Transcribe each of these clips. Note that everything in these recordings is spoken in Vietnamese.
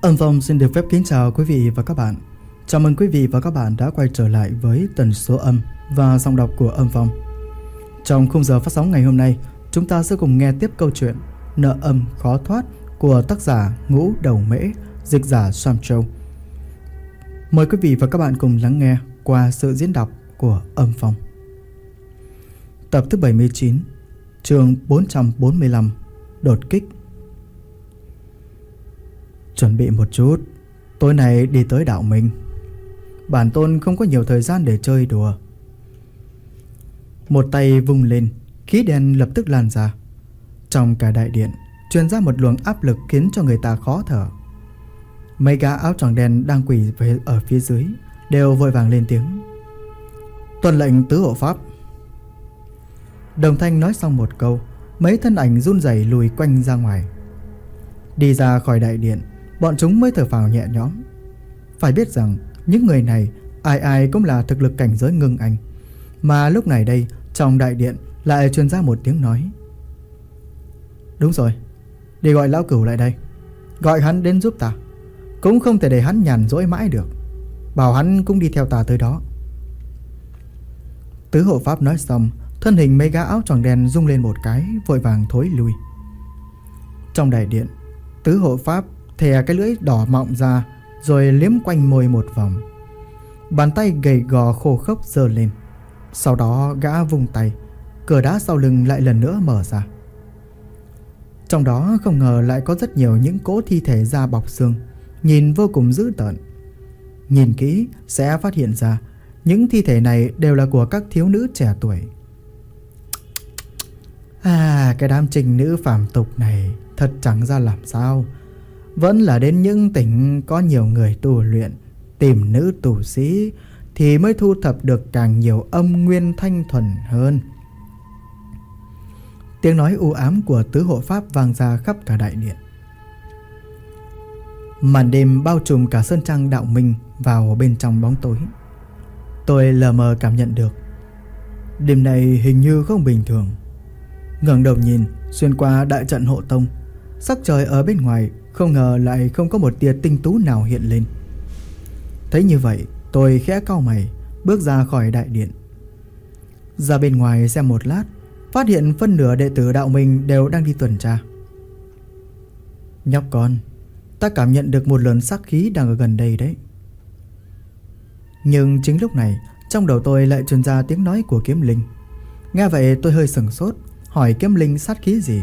Âm Phong xin được phép kính chào quý vị và các bạn. Chào mừng quý vị và các bạn đã quay trở lại với tần số âm và giọng đọc của Âm Phong. Trong khung giờ phát sóng ngày hôm nay, chúng ta sẽ cùng nghe tiếp câu chuyện Nợ âm khó thoát của tác giả Ngũ Đầu Mễ, dịch giả Sam Châu. Mời quý vị và các bạn cùng lắng nghe qua sự diễn đọc của Âm Phong. Tập thứ 79, chương 445, đột kích. Chuẩn bị một chút, tối nay đi tới đạo Minh. Bản tôn không có nhiều thời gian để chơi đùa. Một tay vung lên, khí đen lập tức lan ra. Trong cả đại điện truyền ra một luồng áp lực khiến cho người ta khó thở. Mấy gã áo choàng đen đang quỳ ở phía dưới đều vội vàng lên tiếng: "Tuân lệnh tứ hộ pháp." Đồng thanh nói xong một câu, mấy thân ảnh run rẩy lùi quanh ra ngoài. Đi ra khỏi đại điện, bọn chúng mới thở phào nhẹ nhõm. Phải biết rằng những người này ai ai cũng là thực lực cảnh giới ngưng anh. Mà lúc này đây trong đại điện lại truyền ra một tiếng nói: "Đúng rồi, đi gọi lão cửu lại đây. Gọi hắn đến giúp ta. Cũng không thể để hắn nhàn rỗi mãi được. Bảo hắn cũng đi theo ta tới đó." Tứ hộ pháp nói xong, thân hình mấy gã áo choàng đen rung lên một cái, vội vàng thối lui. Trong đại điện, tứ hộ pháp thè cái lưỡi đỏ mọng ra, rồi liếm quanh môi một vòng. Bàn tay gầy gò khô khốc giơ lên. Sau đó gã vung tay, cửa đá sau lưng lại lần nữa mở ra. Trong đó không ngờ lại có rất nhiều những cỗ thi thể da bọc xương, nhìn vô cùng dữ tợn. Nhìn kỹ sẽ phát hiện ra những thi thể này đều là của các thiếu nữ trẻ tuổi. Cái đám trinh nữ phàm tục này thật chẳng ra làm sao. Vẫn là đến những tỉnh có nhiều người tu luyện, tìm nữ tu sĩ thì mới thu thập được càng nhiều âm nguyên thanh thuần hơn. Tiếng nói u ám của tứ hộ pháp vang ra khắp cả đại điện. Màn đêm bao trùm cả sơn trang đạo Minh vào bên trong bóng tối. Tôi lờ mờ cảm nhận được đêm này hình như không bình thường. Ngẩng đầu nhìn xuyên qua đại trận hộ tông, sắc trời ở bên ngoài không ngờ lại không có một tia tinh tú nào hiện lên. Thấy như vậy, tôi khẽ cau mày, bước ra khỏi đại điện. Ra bên ngoài xem một lát, phát hiện phân nửa đệ tử đạo Minh đều đang đi tuần tra. Nhóc con, ta cảm nhận được một luồng sát khí đang ở gần đây đấy. Nhưng chính lúc này, trong đầu tôi lại truyền ra tiếng nói của Kiếm Linh. Nghe vậy tôi hơi sửng sốt, hỏi Kiếm Linh sát khí gì.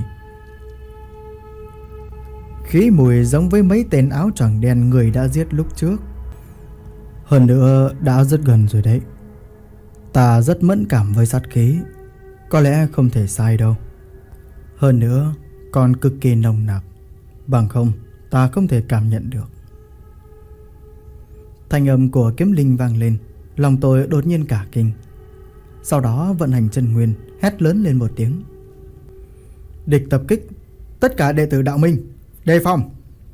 Khí mùi giống với mấy tên áo choàng đen người đã giết lúc trước. Hơn nữa đã rất gần rồi đấy. Ta rất mẫn cảm với sát khí, có lẽ không thể sai đâu. Hơn nữa còn cực kỳ nồng nặc, bằng không ta không thể cảm nhận được. Thanh âm của Kiếm Linh vang lên, lòng tôi đột nhiên cả kinh. Sau đó vận hành chân nguyên, hét lớn lên một tiếng: "Địch tập kích, tất cả đệ tử đạo Minh đề phòng!"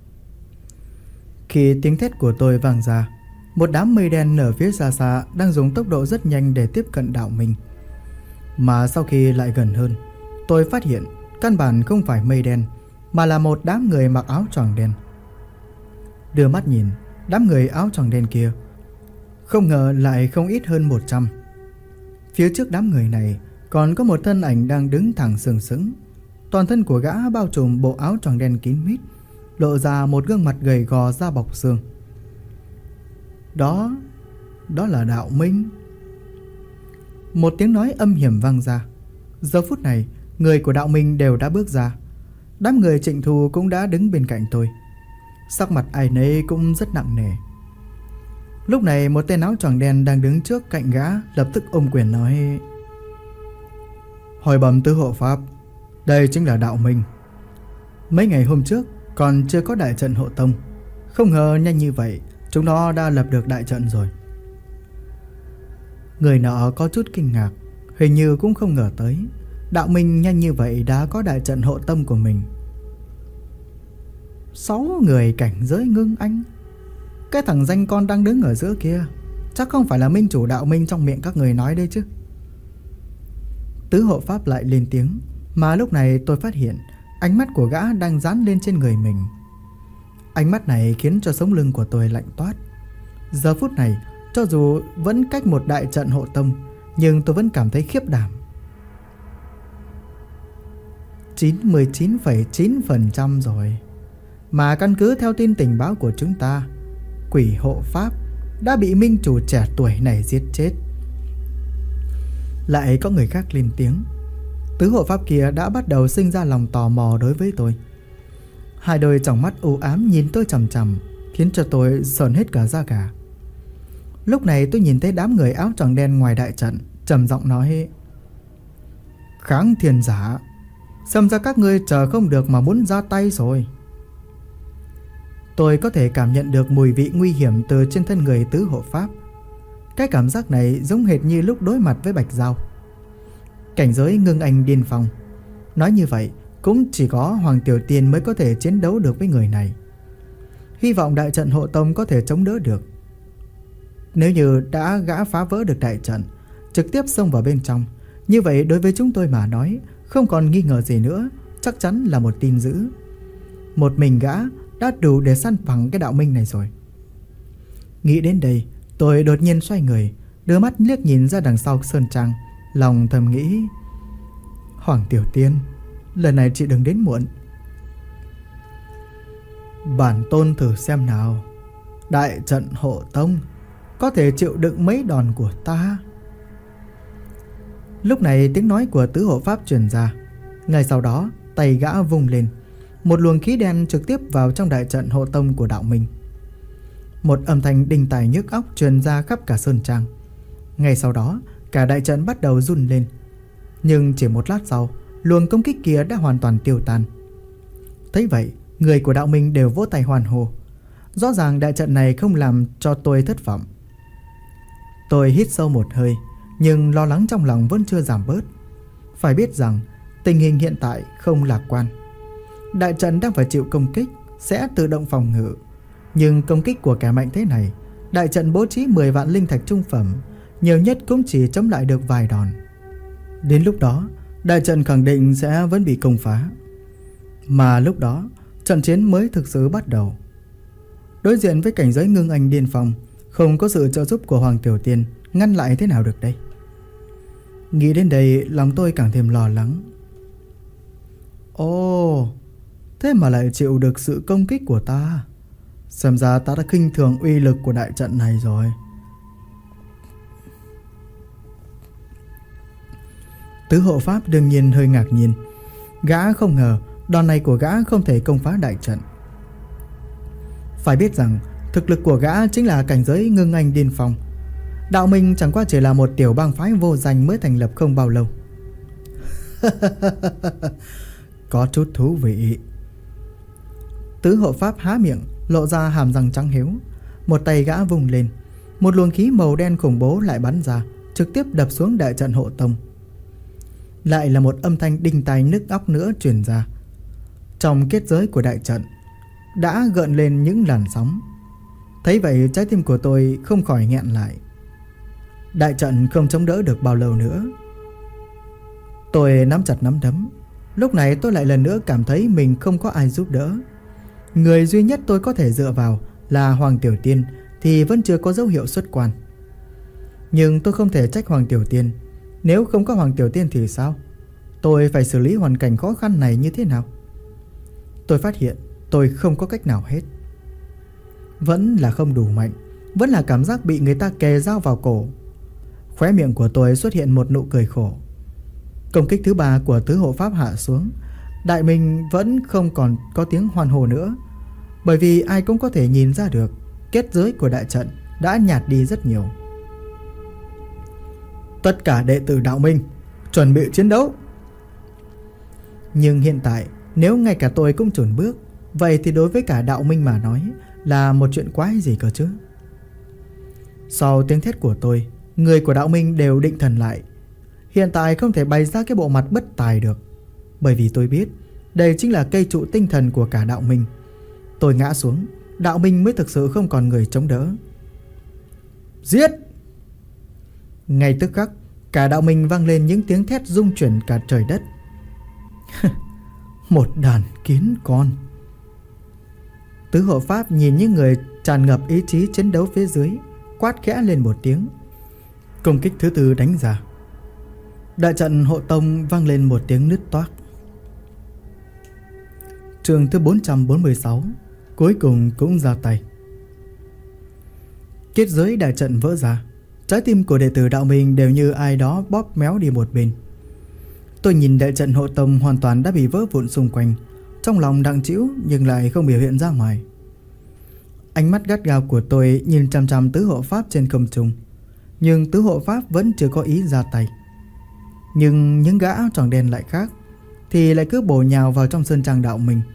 Khi tiếng thét của tôi vang ra, một đám mây đen ở phía xa xa đang dùng tốc độ rất nhanh để tiếp cận đạo Minh. Mà sau khi lại gần hơn, tôi phát hiện căn bản không phải mây đen, mà là một đám người mặc áo choàng đen. Đưa mắt nhìn, đám người áo choàng đen kia không ngờ lại không ít hơn 100. Phía trước đám người này còn có một thân ảnh đang đứng thẳng sừng sững. Toàn thân của gã bao trùm bộ áo choàng đen kín mít, lộ ra một gương mặt gầy gò da bọc xương. Đó là đạo Minh. Một tiếng nói âm hiểm vang ra. Giờ phút này, người của đạo Minh đều đã bước ra. Đám người Trịnh Thù cũng đã đứng bên cạnh tôi. Sắc mặt ai nấy cũng rất nặng nề. Lúc này một tên áo choàng đen đang đứng trước cạnh gã lập tức ôm quyền nói: "Hồi bẩm tứ hộ pháp, đây chính là đạo Minh. Mấy ngày hôm trước còn chưa có đại trận hộ tông, không ngờ nhanh như vậy chúng nó đã lập được đại trận rồi." Người nọ có chút kinh ngạc, hình như cũng không ngờ tới đạo Minh nhanh như vậy đã có đại trận hộ tông của mình. 6 người cảnh giới ngưng anh. Cái thằng danh con đang đứng ở giữa kia chắc không phải là minh chủ đạo Minh trong miệng các người nói đây chứ. Tứ hộ pháp lại lên tiếng, mà lúc này tôi phát hiện ánh mắt của gã đang dán lên trên người mình. Ánh mắt này khiến cho sống lưng của tôi lạnh toát. Giờ phút này, cho dù vẫn cách một đại trận hộ tông, nhưng tôi vẫn cảm thấy khiếp đảm. 99,9% rồi. Mà căn cứ theo tin tình báo của chúng ta, quỷ hộ pháp đã bị minh chủ trẻ tuổi này giết chết. Lại có người khác lên tiếng. Tứ hộ pháp kia đã bắt đầu sinh ra lòng tò mò đối với tôi. Hai đôi tròng mắt u ám nhìn tôi chằm chằm, khiến cho tôi sởn hết cả da gà. Lúc này tôi nhìn thấy đám người áo choàng đen ngoài đại trận, trầm giọng nói: Kháng thiên giả, xem ra các ngươi chờ không được mà muốn ra tay rồi. Tôi có thể cảm nhận được mùi vị nguy hiểm từ trên thân người tứ hộ pháp. Cái cảm giác này giống hệt như lúc đối mặt với Bạch Giao. Cảnh giới ngưng anh điên phong. Nói như vậy, cũng chỉ có Hoàng Tiểu Tiên mới có thể chiến đấu được với người này. Hy vọng đại trận hộ tông có thể chống đỡ được. Nếu như đã gã phá vỡ được đại trận, trực tiếp xông vào bên trong, như vậy đối với chúng tôi mà nói, không còn nghi ngờ gì nữa, chắc chắn là một tin dữ. Một mình gã đã đủ để săn bằng cái đạo minh này rồi. Nghĩ đến đây, tôi đột nhiên xoay người, đưa mắt liếc nhìn ra đằng sau sơn trang, lòng thầm nghĩ: Hoàng Tiểu Tiên, lần này chị đừng đến muộn. Bản tôn thử xem nào, đại trận hộ tông có thể chịu đựng mấy đòn của ta. Lúc này tiếng nói của tứ hộ pháp truyền ra. Ngay sau đó tay gã vung lên, một luồng khí đen trực tiếp vào trong đại trận hộ tông của đạo minh. Một âm thanh đinh tai nhức óc truyền ra khắp cả sơn trang. Ngay sau đó cả đại trận bắt đầu run lên. Nhưng chỉ một lát sau, luồng công kích kia đã hoàn toàn tiêu tan. Thấy vậy, người của đạo minh đều vỗ tay hoan hô. Rõ ràng đại trận này không làm cho tôi thất vọng. Tôi hít sâu một hơi, nhưng lo lắng trong lòng vẫn chưa giảm bớt. Phải biết rằng tình hình hiện tại không lạc quan. Đại trận đang phải chịu công kích, sẽ tự động phòng ngự. Nhưng công kích của kẻ mạnh thế này, đại trận bố trí 10 vạn linh thạch trung phẩm, nhiều nhất cũng chỉ chống lại được vài đòn. Đến lúc đó, đại trận khẳng định sẽ vẫn bị công phá. Mà lúc đó, trận chiến mới thực sự bắt đầu. Đối diện với cảnh giới ngưng anh điên phong, không có sự trợ giúp của Hoàng Tiểu Tiên, ngăn lại thế nào được đây? Nghĩ đến đây, lòng tôi càng thêm lo lắng. Ồ, thế mà lại chịu được sự công kích của ta. Xem ra ta đã khinh thường uy lực của đại trận này rồi. Tứ hộ pháp đương nhiên hơi ngạc nhiên. Gã không ngờ đòn này của gã không thể công phá đại trận. Phải biết rằng thực lực của gã chính là cảnh giới ngưng anh điên phong. Đạo minh chẳng qua chỉ là một tiểu bang phái vô danh mới thành lập không bao lâu. Có chút thú vị. Tứ hộ pháp há miệng, lộ ra hàm răng trắng hiếu. Một tay gã vung lên, một luồng khí màu đen khủng bố lại bắn ra, trực tiếp đập xuống đại trận hộ tông. Lại là một âm thanh đinh tai nhức óc nữa truyền ra. Trong kết giới của đại trận đã gợn lên những làn sóng. Thấy vậy, trái tim của tôi không khỏi nghẹn lại. Đại trận không chống đỡ được bao lâu nữa. Tôi nắm chặt nắm đấm. Lúc này tôi lại lần nữa cảm thấy mình không có ai giúp đỡ. Người duy nhất tôi có thể dựa vào là Hoàng Tiểu Tiên, thì vẫn chưa có dấu hiệu xuất quan. Nhưng tôi không thể trách Hoàng Tiểu Tiên. Nếu không có Hoàng Tiểu Tiên thì sao? Tôi phải xử lý hoàn cảnh khó khăn này như thế nào? Tôi phát hiện tôi không có cách nào hết. Vẫn là không đủ mạnh, vẫn là cảm giác bị người ta kề dao vào cổ. Khóe miệng của tôi xuất hiện một nụ cười khổ. Công kích thứ 3 của tứ hộ pháp hạ xuống. Đại minh vẫn không còn có tiếng hoan hô nữa, bởi vì ai cũng có thể nhìn ra được kết giới của đại trận đã nhạt đi rất nhiều. Tất cả đệ tử đạo minh chuẩn bị chiến đấu. Nhưng hiện tại, nếu ngay cả tôi cũng chùn bước, vậy thì đối với cả đạo minh mà nói là một chuyện quái gì cơ chứ? Sau tiếng thét của tôi, người của đạo minh đều định thần lại. Hiện tại không thể bày ra cái bộ mặt bất tài được, bởi vì tôi biết đây chính là cây trụ tinh thần của cả đạo minh. Tôi ngã xuống, đạo minh mới thực sự không còn người chống đỡ. Giết! Ngay tức khắc, cả đạo minh vang lên những tiếng thét rung chuyển cả trời đất. Một đàn kiến con. Tứ hộ pháp nhìn những người tràn ngập ý chí chiến đấu phía dưới, quát khẽ lên một tiếng. Công kích thứ tư đánh ra. Đại trận hộ tông vang lên một tiếng nứt toác. Chương thứ 446 cuối cùng cũng ra tay. Kết giới đại trận vỡ ra. Trái tim của đệ tử đạo minh đều như ai đó bóp méo đi một bên. Tôi nhìn đại trận hộ tông hoàn toàn đã bị vỡ vụn xung quanh, trong lòng nặng trĩu nhưng lại không biểu hiện ra ngoài. Ánh mắt gắt gao của tôi nhìn chằm chằm tứ hộ pháp trên không trung, nhưng tứ hộ pháp vẫn chưa có ý ra tay. Nhưng những gã áo choàng đen lại khác, thì lại cứ bổ nhào vào trong sơn trang đạo minh.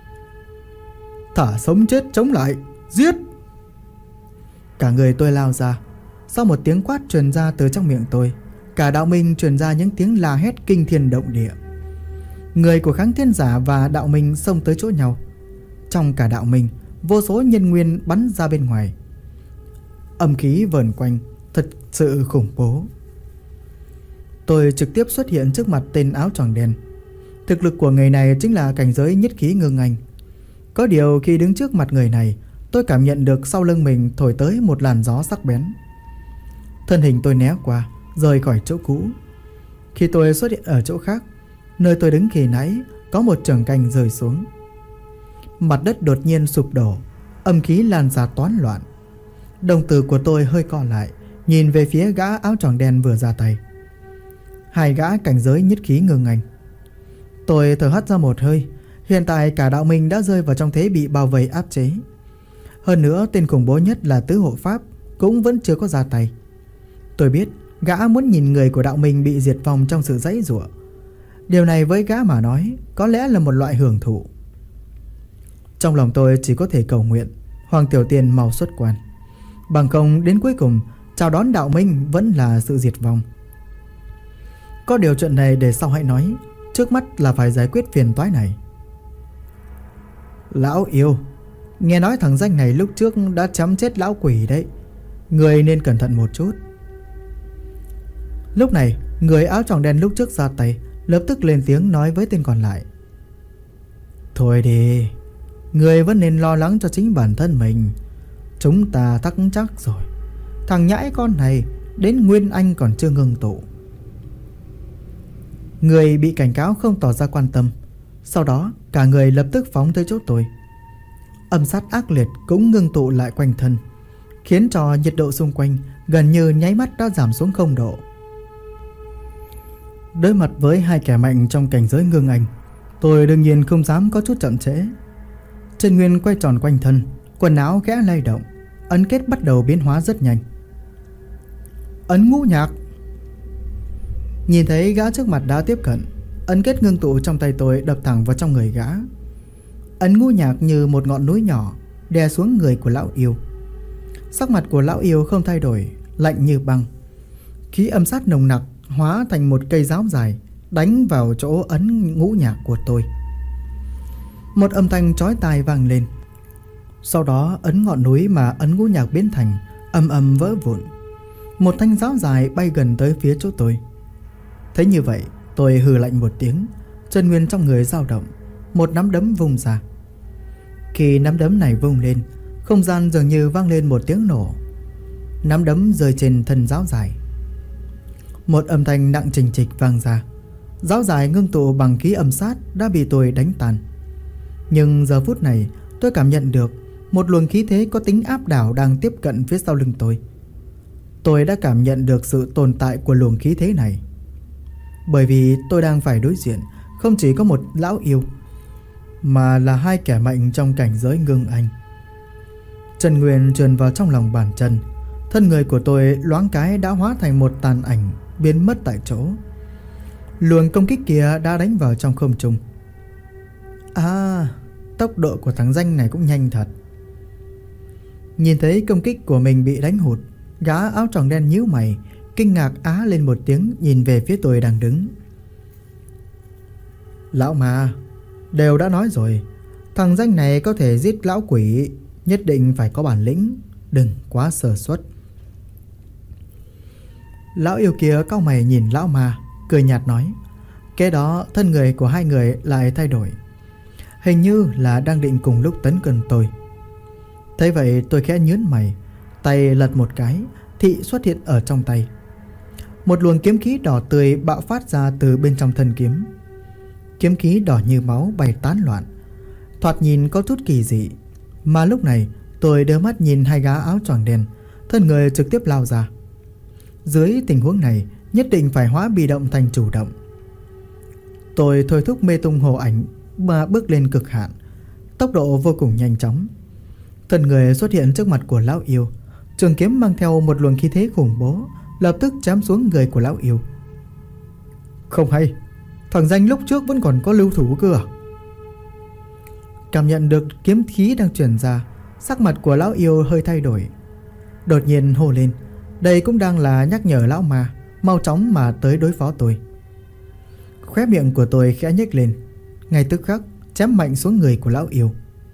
Thả sống chết chống lại, giết! Cả người tôi lao ra. Sau một tiếng quát truyền ra từ trong miệng tôi, cả đạo minh truyền ra những tiếng la hét kinh thiên động địa. Người của Kháng Thiên Giả và đạo minh xông tới chỗ nhau. Trong cả đạo minh, vô số nhân nguyên bắn ra bên ngoài. Âm khí vờn quanh, thật sự khủng bố. Tôi trực tiếp xuất hiện trước mặt tên áo choàng đen. Thực lực của người này chính là cảnh giới nhất khí ngưng anh. Có điều khi đứng trước mặt người này, tôi cảm nhận được sau lưng mình thổi tới một làn gió sắc bén. Thân hình tôi né qua, rời khỏi chỗ cũ. Khi tôi xuất hiện ở chỗ khác, nơi tôi đứng khi nãy, có một chưởng cành rơi xuống. Mặt đất đột nhiên sụp đổ, âm khí lan ra toán loạn. Đồng tử của tôi hơi co lại, nhìn về phía gã áo choàng đen vừa ra tay. Hai gã cảnh giới nhất khí ngưng anh. Tôi thở hắt ra một hơi. Hiện tại cả đạo minh đã rơi vào trong thế bị bao vây áp chế. Hơn nữa tên khủng bố nhất là tứ hộ pháp cũng vẫn chưa có ra tay. Tôi biết gã muốn nhìn người của đạo minh bị diệt vong trong sự giãy giụa. Điều này với gã mà nói có lẽ là một loại hưởng thụ. Trong lòng tôi chỉ có thể cầu nguyện Hoàng Tiểu Tiên mau xuất quan, bằng không đến cuối cùng chào đón đạo minh vẫn là sự diệt vong. Có điều chuyện này để sau hãy nói, trước mắt là phải giải quyết phiền toái này. Lão yêu, nghe nói thằng danh này lúc trước đã chém chết lão quỷ đấy, người nên cẩn thận một chút. Lúc này người áo choàng đen lúc trước ra tay lập tức lên tiếng nói với tên còn lại. Thôi đi, người vẫn nên lo lắng cho chính bản thân mình. Chúng ta thắc chắc rồi, thằng nhãi con này đến Nguyên Anh còn chưa ngưng tụ. Người bị cảnh cáo không tỏ ra quan tâm. Sau đó cả người lập tức phóng tới chỗ tôi. Âm sát ác liệt cũng ngưng tụ lại quanh thân, khiến cho nhiệt độ xung quanh gần như nháy mắt đã giảm xuống 0 độ. Đối mặt với hai kẻ mạnh trong cảnh giới ngưng anh, tôi đương nhiên không dám có chút chậm trễ. Chân nguyên quay tròn quanh thân, quần áo khẽ lay động, ấn kết bắt đầu biến hóa rất nhanh. Ấn ngũ nhạc. Nhìn thấy gã trước mặt đã tiếp cận, ấn kết ngưng tụ trong tay tôi đập thẳng vào trong người gã. Ấn ngũ nhạc như một ngọn núi nhỏ đè xuống người của lão yêu. Sắc mặt của lão yêu không thay đổi, lạnh như băng. Khí âm sát nồng nặc hóa thành một cây giáo dài đánh vào chỗ ấn ngũ nhạc của tôi. Một âm thanh chói tai vang lên. Sau đó ấn ngọn núi mà ấn ngũ nhạc biến thành ầm ầm vỡ vụn. Một thanh giáo dài bay gần tới phía chỗ tôi. Thấy như vậy, tôi hừ lạnh một tiếng, chân nguyên trong người dao động, một nắm đấm vung ra. Khi nắm đấm này vung lên, không gian dường như vang lên một tiếng nổ. Nắm đấm rơi trên thân giáo dài. Một âm thanh nặng trịch trịch vang ra. Giáo dài ngưng tụ bằng khí âm sát đã bị tôi đánh tan. Nhưng giờ phút này tôi cảm nhận được một luồng khí thế có tính áp đảo đang tiếp cận phía sau lưng tôi. Tôi đã cảm nhận được sự tồn tại của luồng khí thế này. Bởi vì tôi đang phải đối diện không chỉ có một lão yêu, mà là hai kẻ mạnh trong cảnh giới ngưng anh. Chân nguyên truyền vào trong lòng bàn chân, thân người của tôi loáng cái đã hóa thành một tàn ảnh biến mất tại chỗ. Luồng công kích kia đã đánh vào trong không trung. Tốc độ của thằng danh này cũng nhanh thật. Nhìn thấy công kích của mình bị đánh hụt, gã áo choàng đen nhíu mày, kinh ngạc á lên một tiếng, nhìn về phía tôi đang đứng. Lão mà, đều đã nói rồi, thằng danh này có thể giết lão quỷ, nhất định phải có bản lĩnh, đừng quá sơ suất. Lão yêu kia cau mày nhìn lão ma, cười nhạt nói. Kế đó thân người của hai người lại thay đổi, hình như là đang định cùng lúc tấn công tôi. Thế vậy tôi khẽ nhướng mày, tay lật một cái, thị xuất hiện ở trong tay. Một luồng kiếm khí đỏ tươi bạo phát ra từ bên trong thân kiếm. Kiếm khí đỏ như máu bay tán loạn, thoạt nhìn có chút kỳ dị. Mà lúc này tôi đưa mắt nhìn hai gã áo choàng đen, thân người trực tiếp lao ra. Dưới tình huống này nhất định phải hóa bị động thành chủ động. Tôi thôi thúc mê tung hồ ảnh mà bước lên cực hạn, tốc độ vô cùng nhanh chóng. Thân người xuất hiện trước mặt của lão yêu, trường kiếm mang theo một luồng khí thế khủng bố, lập tức chém xuống người của lão yêu. Không hay, thằng danh lúc trước vẫn còn có lưu thủ cơ à? Cảm nhận được kiếm khí đang truyền ra, sắc mặt của lão yêu hơi thay đổi, đột nhiên hô lên. Đây cũng đang là nhắc nhở lão ma mau chóng mà tới đối phó tôi. Khóe miệng của tôi khẽ nhếch lên, ngay tức khắc chém mạnh xuống người của lão yêu.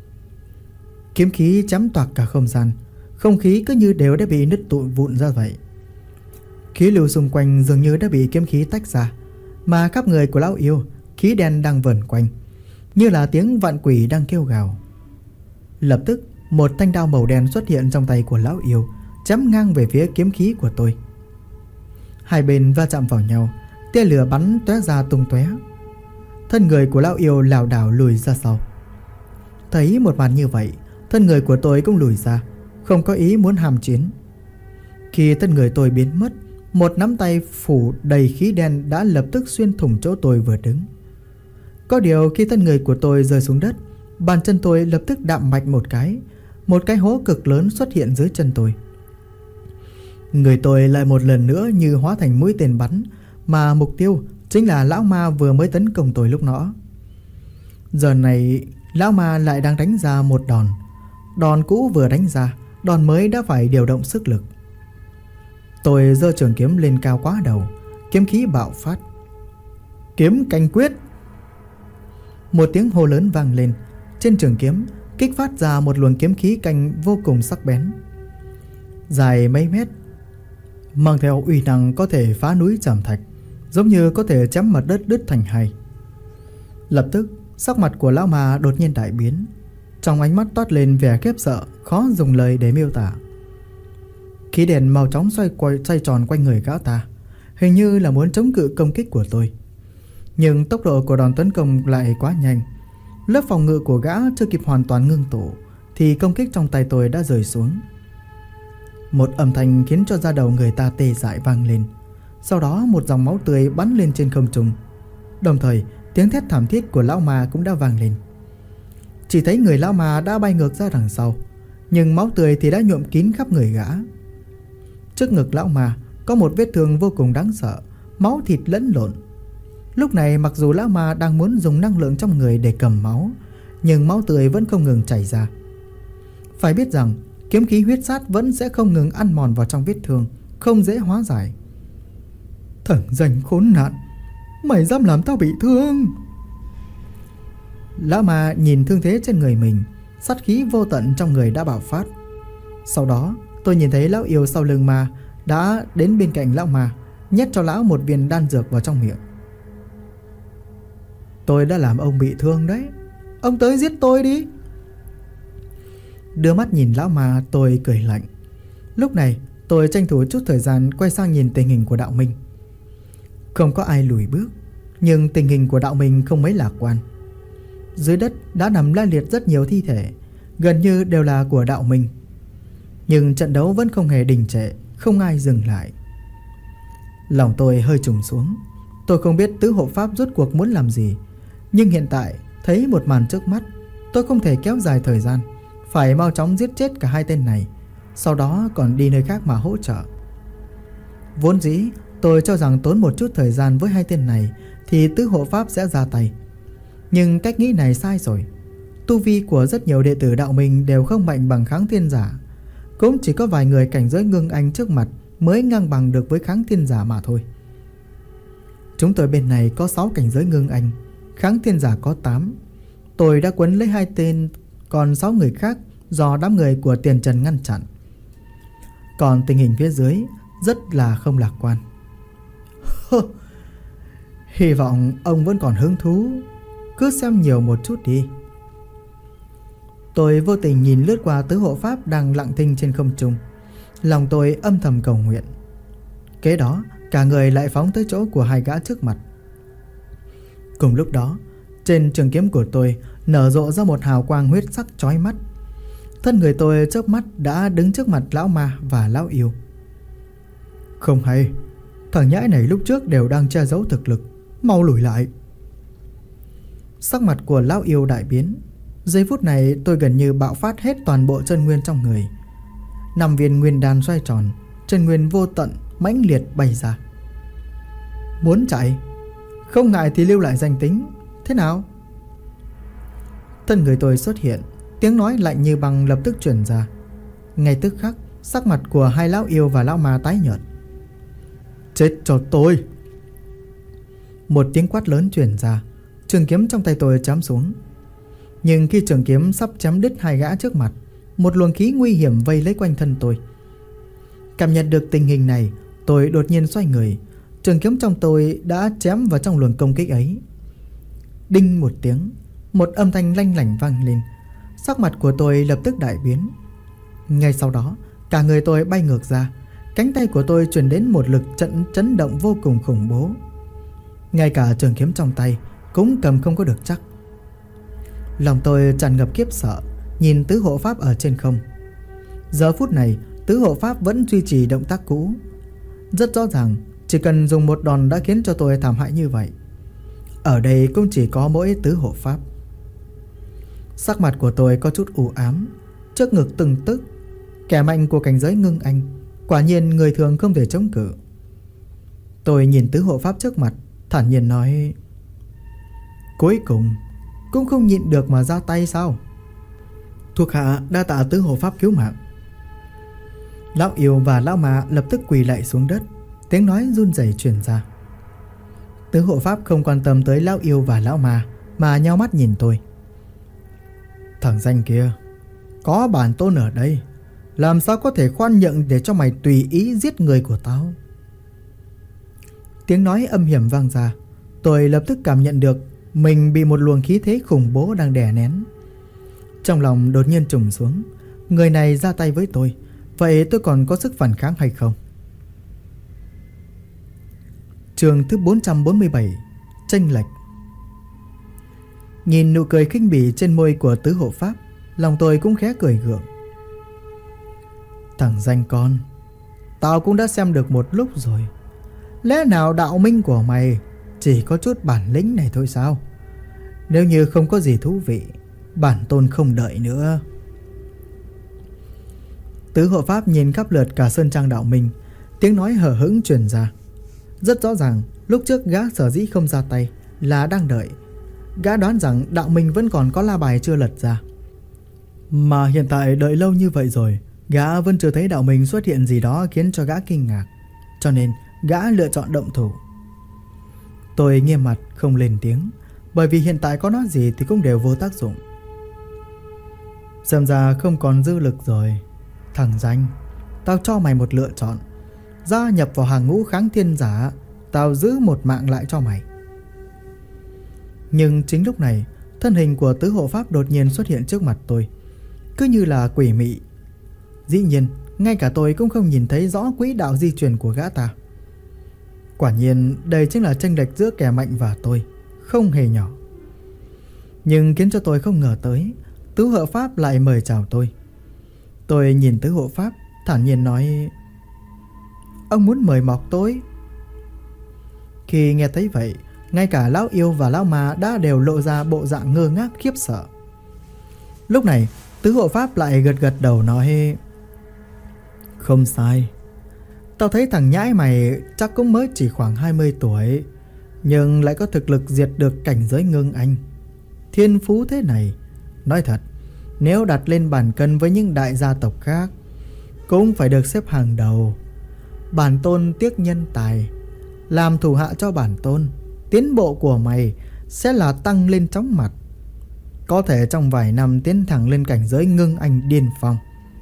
Kiếm khí chém toạc cả không gian, không khí cứ như đều đã bị nứt tụi vụn ra vậy. Khí lưu xung quanh dường như đã bị kiếm khí tách ra, mà khắp người của lão yêu khí đen đang vẩn quanh, như là tiếng vạn quỷ đang kêu gào. Lập tức một thanh đao màu đen xuất hiện trong tay của lão yêu, chém ngang về phía kiếm khí của tôi. Hai bên va chạm vào nhau, tia lửa bắn tóe ra tung tóe. Thân người của lão yêu lảo đảo lùi ra sau. Thấy một màn như vậy, thân người của tôi cũng lùi ra, không có ý muốn hàm chiến. Khi thân người tôi biến mất, một nắm tay phủ đầy khí đen đã lập tức xuyên thủng chỗ tôi vừa đứng. Có điều khi thân người của tôi rơi xuống đất, bàn chân tôi lập tức đạp mạnh một cái hố cực lớn xuất hiện dưới chân tôi. Người tôi lại một lần nữa như hóa thành mũi tên bắn, mà mục tiêu chính là lão ma vừa mới tấn công tôi lúc nọ. Giờ này lão ma lại đang đánh ra một đòn. Đòn cũ vừa đánh ra, đòn mới đã phải điều động sức lực. Tôi giơ trường kiếm lên cao quá đầu, kiếm khí bạo phát. Kiếm canh quyết. Một tiếng hô lớn vang lên. Trên trường kiếm kích phát ra một luồng kiếm khí canh vô cùng sắc bén, dài mấy mét, mang theo uy năng có thể phá núi trảm thạch, giống như có thể chém mặt đất đứt thành hai. Lập tức sắc mặt của lão ma đột nhiên đại biến, trong ánh mắt toát lên vẻ khiếp sợ khó dùng lời để miêu tả. Khí đèn màu chóng xoay tròn quanh người gã ta, hình như là muốn chống cự công kích của tôi. Nhưng tốc độ của đòn tấn công lại quá nhanh. Lớp phòng ngự của gã chưa kịp hoàn toàn ngưng tụ thì công kích trong tay tôi đã rơi xuống. Một âm thanh khiến cho da đầu người ta tê dại vang lên. Sau đó một dòng máu tươi bắn lên trên không trung. Đồng thời tiếng thét thảm thiết của lão ma cũng đã vang lên. Chỉ thấy người lão ma đã bay ngược ra đằng sau, nhưng máu tươi thì đã nhuộm kín khắp người gã. Trước ngực lão ma có một vết thương vô cùng đáng sợ, máu thịt lẫn lộn. Lúc này mặc dù lão ma đang muốn dùng năng lượng trong người để cầm máu, nhưng máu tươi vẫn không ngừng chảy ra. Phải biết rằng kiếm khí huyết sát vẫn sẽ không ngừng ăn mòn vào trong vết thương, không dễ hóa giải. Thằng danh khốn nạn, mày dám làm tao bị thương? Lão ma nhìn thương thế trên người mình, sát khí vô tận trong người đã bạo phát. Sau đó tôi nhìn thấy lão yêu sau lưng ma đã đến bên cạnh lão ma, nhét cho lão một viên đan dược vào trong miệng. Tôi đã làm ông bị thương đấy, ông tới giết tôi đi. Đưa mắt nhìn lão ma, tôi cười lạnh. Lúc này tôi tranh thủ chút thời gian quay sang nhìn tình hình của đạo minh. Không có ai lùi bước, nhưng tình hình của đạo minh không mấy lạc quan. Dưới đất đã nằm la liệt rất nhiều thi thể, gần như đều là của đạo minh. Nhưng trận đấu vẫn không hề đình trệ, không ai dừng lại. Lòng tôi hơi trùng xuống. Tôi không biết tứ hộ pháp rốt cuộc muốn làm gì, nhưng hiện tại thấy một màn trước mắt, tôi không thể kéo dài thời gian, phải mau chóng giết chết cả hai tên này, sau đó còn đi nơi khác mà hỗ trợ. Vốn dĩ tôi cho rằng tốn một chút thời gian với hai tên này thì tứ hộ pháp sẽ ra tay, nhưng cách nghĩ này sai rồi. Tu vi của rất nhiều đệ tử đạo minh đều không mạnh bằng kháng thiên giả, cũng chỉ có vài người cảnh giới ngưng anh trước mặt mới ngang bằng được với kháng thiên giả mà thôi. Chúng tôi bên này có 6 cảnh giới ngưng anh, kháng thiên giả có 8. Tôi đã quấn lấy 2 tên, còn 6 người khác do đám người của Tiền Trần ngăn chặn. Còn tình hình phía dưới rất là không lạc quan. Hy vọng ông vẫn còn hứng thú, cứ xem nhiều một chút đi. Tôi vô tình nhìn lướt qua tứ hộ pháp đang lặng thinh trên không trung. Lòng tôi âm thầm cầu nguyện. Kế đó cả người lại phóng tới chỗ của hai gã trước mặt. Cùng lúc đó, trên trường kiếm của tôi nở rộ ra một hào quang huyết sắc chói mắt. Thân người tôi chớp mắt đã đứng trước mặt lão ma và lão yêu. Không hay, thằng nhãi này lúc trước đều đang che giấu thực lực, mau lùi lại. Sắc mặt của lão yêu đại biến. Giây phút này tôi gần như bạo phát hết toàn bộ chân nguyên trong người. 5 viên nguyên đan xoay tròn, chân nguyên vô tận mãnh liệt bay ra. Muốn chạy, không ngại thì lưu lại danh tính, thế nào? Thân người tôi xuất hiện, tiếng nói lạnh như băng lập tức truyền ra. Ngay tức khắc, sắc mặt của hai lão yêu và lão ma tái nhợt. Chết cho tôi! Một tiếng quát lớn truyền ra. Trường kiếm trong tay tôi chém xuống. Nhưng khi trường kiếm sắp chém đứt hai gã trước mặt, một luồng khí nguy hiểm vây lấy quanh thân tôi. Cảm nhận được tình hình này, tôi đột nhiên xoay người. Trường kiếm trong tôi đã chém vào trong luồng công kích ấy. Đinh một tiếng, một âm thanh lanh lảnh vang lên. Sắc mặt của tôi lập tức đại biến. Ngay sau đó, cả người tôi bay ngược ra. Cánh tay của tôi truyền đến một lực chấn động vô cùng khủng bố. Ngay cả trường kiếm trong tay cũng cầm không có được chắc. Lòng tôi tràn ngập khiếp sợ, nhìn tứ hộ pháp ở trên không. Giờ phút này, tứ hộ pháp vẫn duy trì động tác cũ. Rất rõ ràng, chỉ cần dùng một đòn đã khiến cho tôi thảm hại như vậy. Ở đây cũng chỉ có mỗi tứ hộ pháp. Sắc mặt của tôi có chút u ám, trước ngực từng tức. Kẻ mạnh của cảnh giới ngưng anh, quả nhiên người thường không thể chống cự. Tôi nhìn tứ hộ pháp trước mặt, thản nhiên nói: cuối cùng cũng không nhịn được mà ra tay sao? Thuộc hạ đa tạ tứ hộ pháp cứu mạng. Lão yêu và lão ma lập tức quỳ lạy xuống đất, tiếng nói run rẩy truyền ra. Tứ hộ pháp không quan tâm tới lão yêu và lão ma mà nhao mắt nhìn tôi. Thằng danh kia, có bản tôn ở đây, làm sao có thể khoan nhượng để cho mày tùy ý giết người của tao? Tiếng nói âm hiểm vang ra. Tôi lập tức cảm nhận được mình bị một luồng khí thế khủng bố đang đè nén. Trong lòng đột nhiên trùng xuống. Người này ra tay với tôi, vậy tôi còn có sức phản kháng hay không? Chương thứ 447, chênh lệch. Nhìn nụ cười khinh bỉ trên môi của tứ hộ pháp, lòng tôi cũng khẽ cười gượng. Thằng danh con, tao cũng đã xem được một lúc rồi. Lẽ nào đạo minh của mày chỉ có chút bản lĩnh này thôi sao? Nếu như không có gì thú vị, bản tôn không đợi nữa. Tứ hộ pháp nhìn khắp lượt cả sơn trang đạo minh, tiếng nói hờ hững truyền ra. Rất rõ ràng, lúc trước gã sở dĩ không ra tay là đang đợi. Gã đoán rằng đạo minh vẫn còn có la bài chưa lật ra. Mà hiện tại đợi lâu như vậy rồi, gã vẫn chưa thấy đạo minh xuất hiện gì đó khiến cho gã kinh ngạc. Cho nên gã lựa chọn động thủ. Tôi nghiêm mặt không lên tiếng, bởi vì hiện tại có nói gì thì cũng đều vô tác dụng. Xem ra không còn dư lực rồi. Thằng danh, tao cho mày một lựa chọn: gia nhập vào hàng ngũ kháng thiên giả, tao giữ một mạng lại cho mày. Nhưng chính lúc này, thân hình của tứ hộ pháp đột nhiên xuất hiện trước mặt tôi, cứ như là quỷ mị. Dĩ nhiên, ngay cả tôi cũng không nhìn thấy rõ quỹ đạo di chuyển của gã ta. Quả nhiên, đây chính là chênh lệch giữa kẻ mạnh và tôi, không hề nhỏ. Nhưng khiến cho tôi không ngờ tới, tứ hộ pháp lại mời chào tôi. Tôi nhìn tứ hộ pháp, thản nhiên nói: ông muốn mời mọc tôi? Khi nghe thấy vậy, ngay cả lão yêu và lão ma đã đều lộ ra bộ dạng ngơ ngác khiếp sợ. Lúc này, tứ hộ pháp lại gật gật đầu nói: không sai. Tao thấy thằng nhãi mày chắc cũng mới chỉ khoảng 20 tuổi, nhưng lại có thực lực diệt được cảnh giới ngưng anh. Thiên phú thế này, nói thật, nếu đặt lên bàn cân với những đại gia tộc khác, cũng phải được xếp hàng đầu. Bản tôn tiếc nhân tài, làm thủ hạ cho bản tôn, tiến bộ của mày sẽ là tăng lên chóng mặt. Có thể trong vài năm tiến thẳng lên cảnh giới ngưng anh điên phong.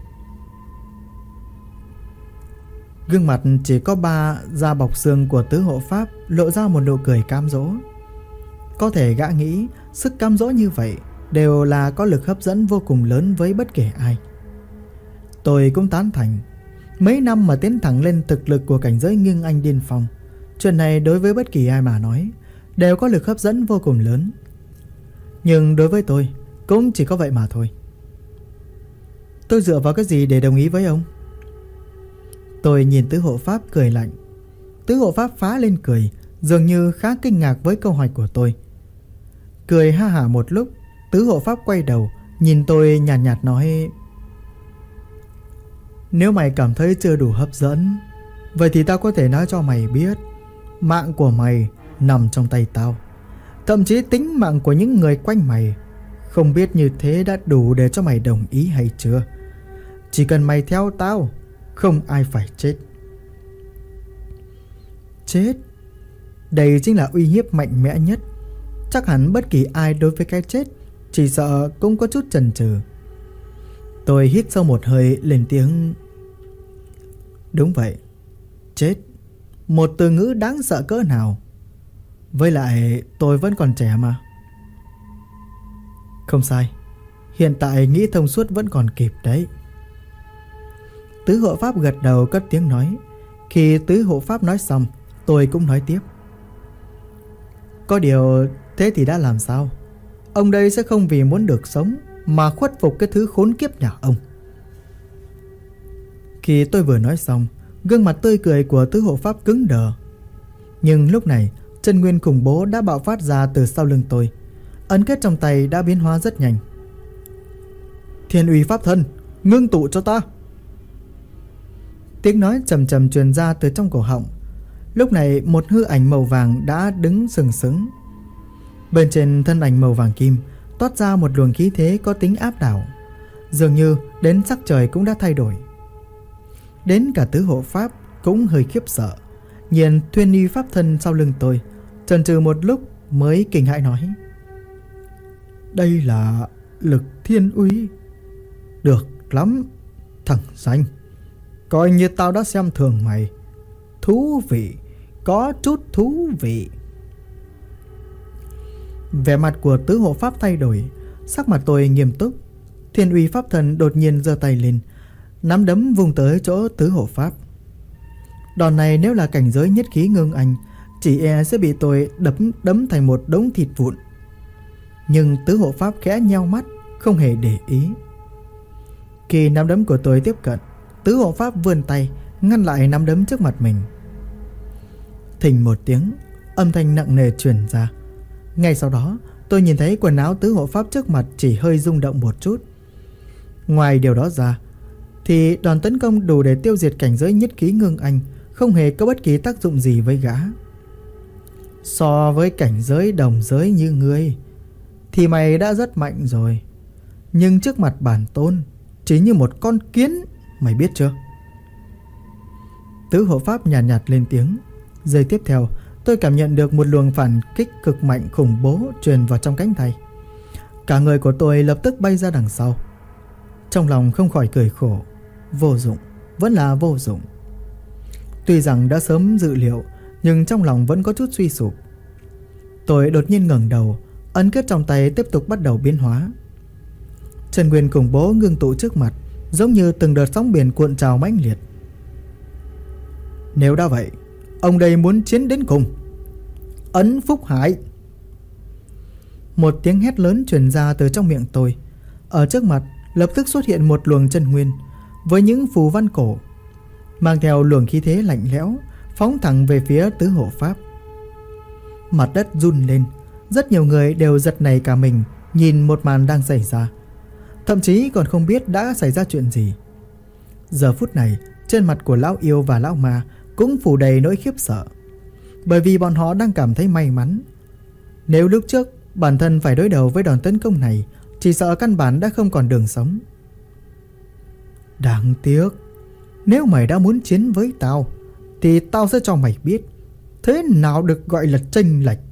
Gương mặt chỉ có 3 da bọc xương của tứ hộ pháp lộ ra một nụ cười cám dỗ. Có thể gã nghĩ sức cám dỗ như vậy đều là có lực hấp dẫn vô cùng lớn với bất kể ai. Tôi cũng tán thành. Mấy năm mà tiến thẳng lên thực lực của cảnh giới ngưng anh điên phong, chuyện này đối với bất kỳ ai mà nói đều có lực hấp dẫn vô cùng lớn. Nhưng đối với tôi cũng chỉ có vậy mà thôi. Tôi dựa vào cái gì để đồng ý với ông? Tôi nhìn tứ hộ pháp cười lạnh. Tứ hộ pháp phá lên cười, dường như khá kinh ngạc với câu hỏi của tôi. Cười ha hả một lúc, tứ hộ pháp quay đầu nhìn tôi nhàn nhạt nói: nếu mày cảm thấy chưa đủ hấp dẫn, vậy thì tao có thể nói cho mày biết, mạng của mày nằm trong tay tao. Thậm chí tính mạng của những người quanh mày. Không biết như thế đã đủ để cho mày đồng ý hay chưa? Chỉ cần mày theo tao, không ai phải chết. Chết? Đây chính là uy hiếp mạnh mẽ nhất. Chắc hẳn bất kỳ ai đối với cái chết chỉ sợ cũng có chút chần chừ. Tôi hít sâu một hơi lên tiếng: đúng vậy, chết. Một từ ngữ đáng sợ cỡ nào. Với lại tôi vẫn còn trẻ mà. Không sai, hiện tại nghĩ thông suốt vẫn còn kịp đấy. Tứ hộ pháp gật đầu cất tiếng nói. Khi tứ hộ pháp nói xong, tôi cũng nói tiếp: có điều thế thì đã làm sao? Ông đây sẽ không vì muốn được sống mà khuất phục cái thứ khốn kiếp nhà ông. Khi tôi vừa nói xong, gương mặt tươi cười của tứ hộ pháp cứng đờ. Nhưng lúc này, chân nguyên khủng bố đã bạo phát ra từ sau lưng tôi. Ấn kết trong tay đã biến hóa rất nhanh. Thiên uy pháp thân, ngưng tụ cho ta. Tiếng nói trầm trầm truyền ra từ trong cổ họng. Lúc này một hư ảnh màu vàng đã đứng sừng sững. Bên trên thân ảnh màu vàng kim toát ra một luồng khí thế có tính áp đảo. Dường như đến sắc trời cũng đã thay đổi. Đến cả tứ hộ pháp cũng hơi khiếp sợ, nhìn Thiên uy pháp thân sau lưng tôi, chần chừ một lúc mới kinh hãi nói: đây là lực thiên uy. Được lắm, thằng danh. Coi như tao đã xem thường mày. Thú vị, có chút thú vị. Vẻ mặt của tứ hộ pháp thay đổi, sắc mặt tôi nghiêm túc. Thiên uy pháp thần đột nhiên giơ tay lên, nắm đấm vung tới chỗ tứ hộ pháp. Đòn này nếu là cảnh giới nhất khí ngưng anh, chỉ e sẽ bị tôi đấm thành một đống thịt vụn. Nhưng tứ hộ pháp khẽ nheo mắt, không hề để ý. Khi nắm đấm của tôi tiếp cận, tứ hộ pháp vươn tay ngăn lại nắm đấm trước mặt mình. Thình một tiếng, âm thanh nặng nề truyền ra. Ngay sau đó, tôi nhìn thấy quần áo tứ hộ pháp trước mặt chỉ hơi rung động một chút. Ngoài điều đó ra, thì đòn tấn công đủ để tiêu diệt cảnh giới nhất khí ngưng anh không hề có bất kỳ tác dụng gì với gã. So với cảnh giới đồng giới như ngươi thì mày đã rất mạnh rồi. Nhưng trước mặt bản tôn chỉ như một con kiến, mày biết chưa? Tứ hộ pháp nhàn nhạt lên tiếng. Giây tiếp theo, tôi cảm nhận được một luồng phản kích cực mạnh khủng bố truyền vào trong cánh tay. Cả người của tôi lập tức bay ra đằng sau. Trong lòng không khỏi cười khổ. Vô dụng, vẫn là vô dụng. Tuy rằng đã sớm dự liệu, nhưng trong lòng vẫn có chút suy sụp. Tôi đột nhiên ngẩng đầu, ấn kết trong tay tiếp tục bắt đầu biến hóa. Chân nguyên khủng bố ngưng tụ trước mặt, giống như từng đợt sóng biển cuộn trào mãnh liệt. Nếu đã vậy, ông đây muốn chiến đến cùng. Ấn Phúc Hải. Một tiếng hét lớn truyền ra từ trong miệng tôi. Ở trước mặt lập tức xuất hiện một luồng chân nguyên với những phù văn cổ, mang theo luồng khí thế lạnh lẽo, phóng thẳng về phía tứ hộ pháp. Mặt đất run lên, rất nhiều người đều giật nảy cả mình nhìn một màn đang xảy ra, thậm chí còn không biết đã xảy ra chuyện gì. Giờ phút này, trên mặt của lão yêu và lão ma cũng phủ đầy nỗi khiếp sợ, bởi vì bọn họ đang cảm thấy may mắn. Nếu lúc trước bản thân phải đối đầu với đòn tấn công này, chỉ sợ căn bản đã không còn đường sống. Đáng tiếc, nếu mày đã muốn chiến với tao thì tao sẽ cho mày biết thế nào được gọi là chênh lệch.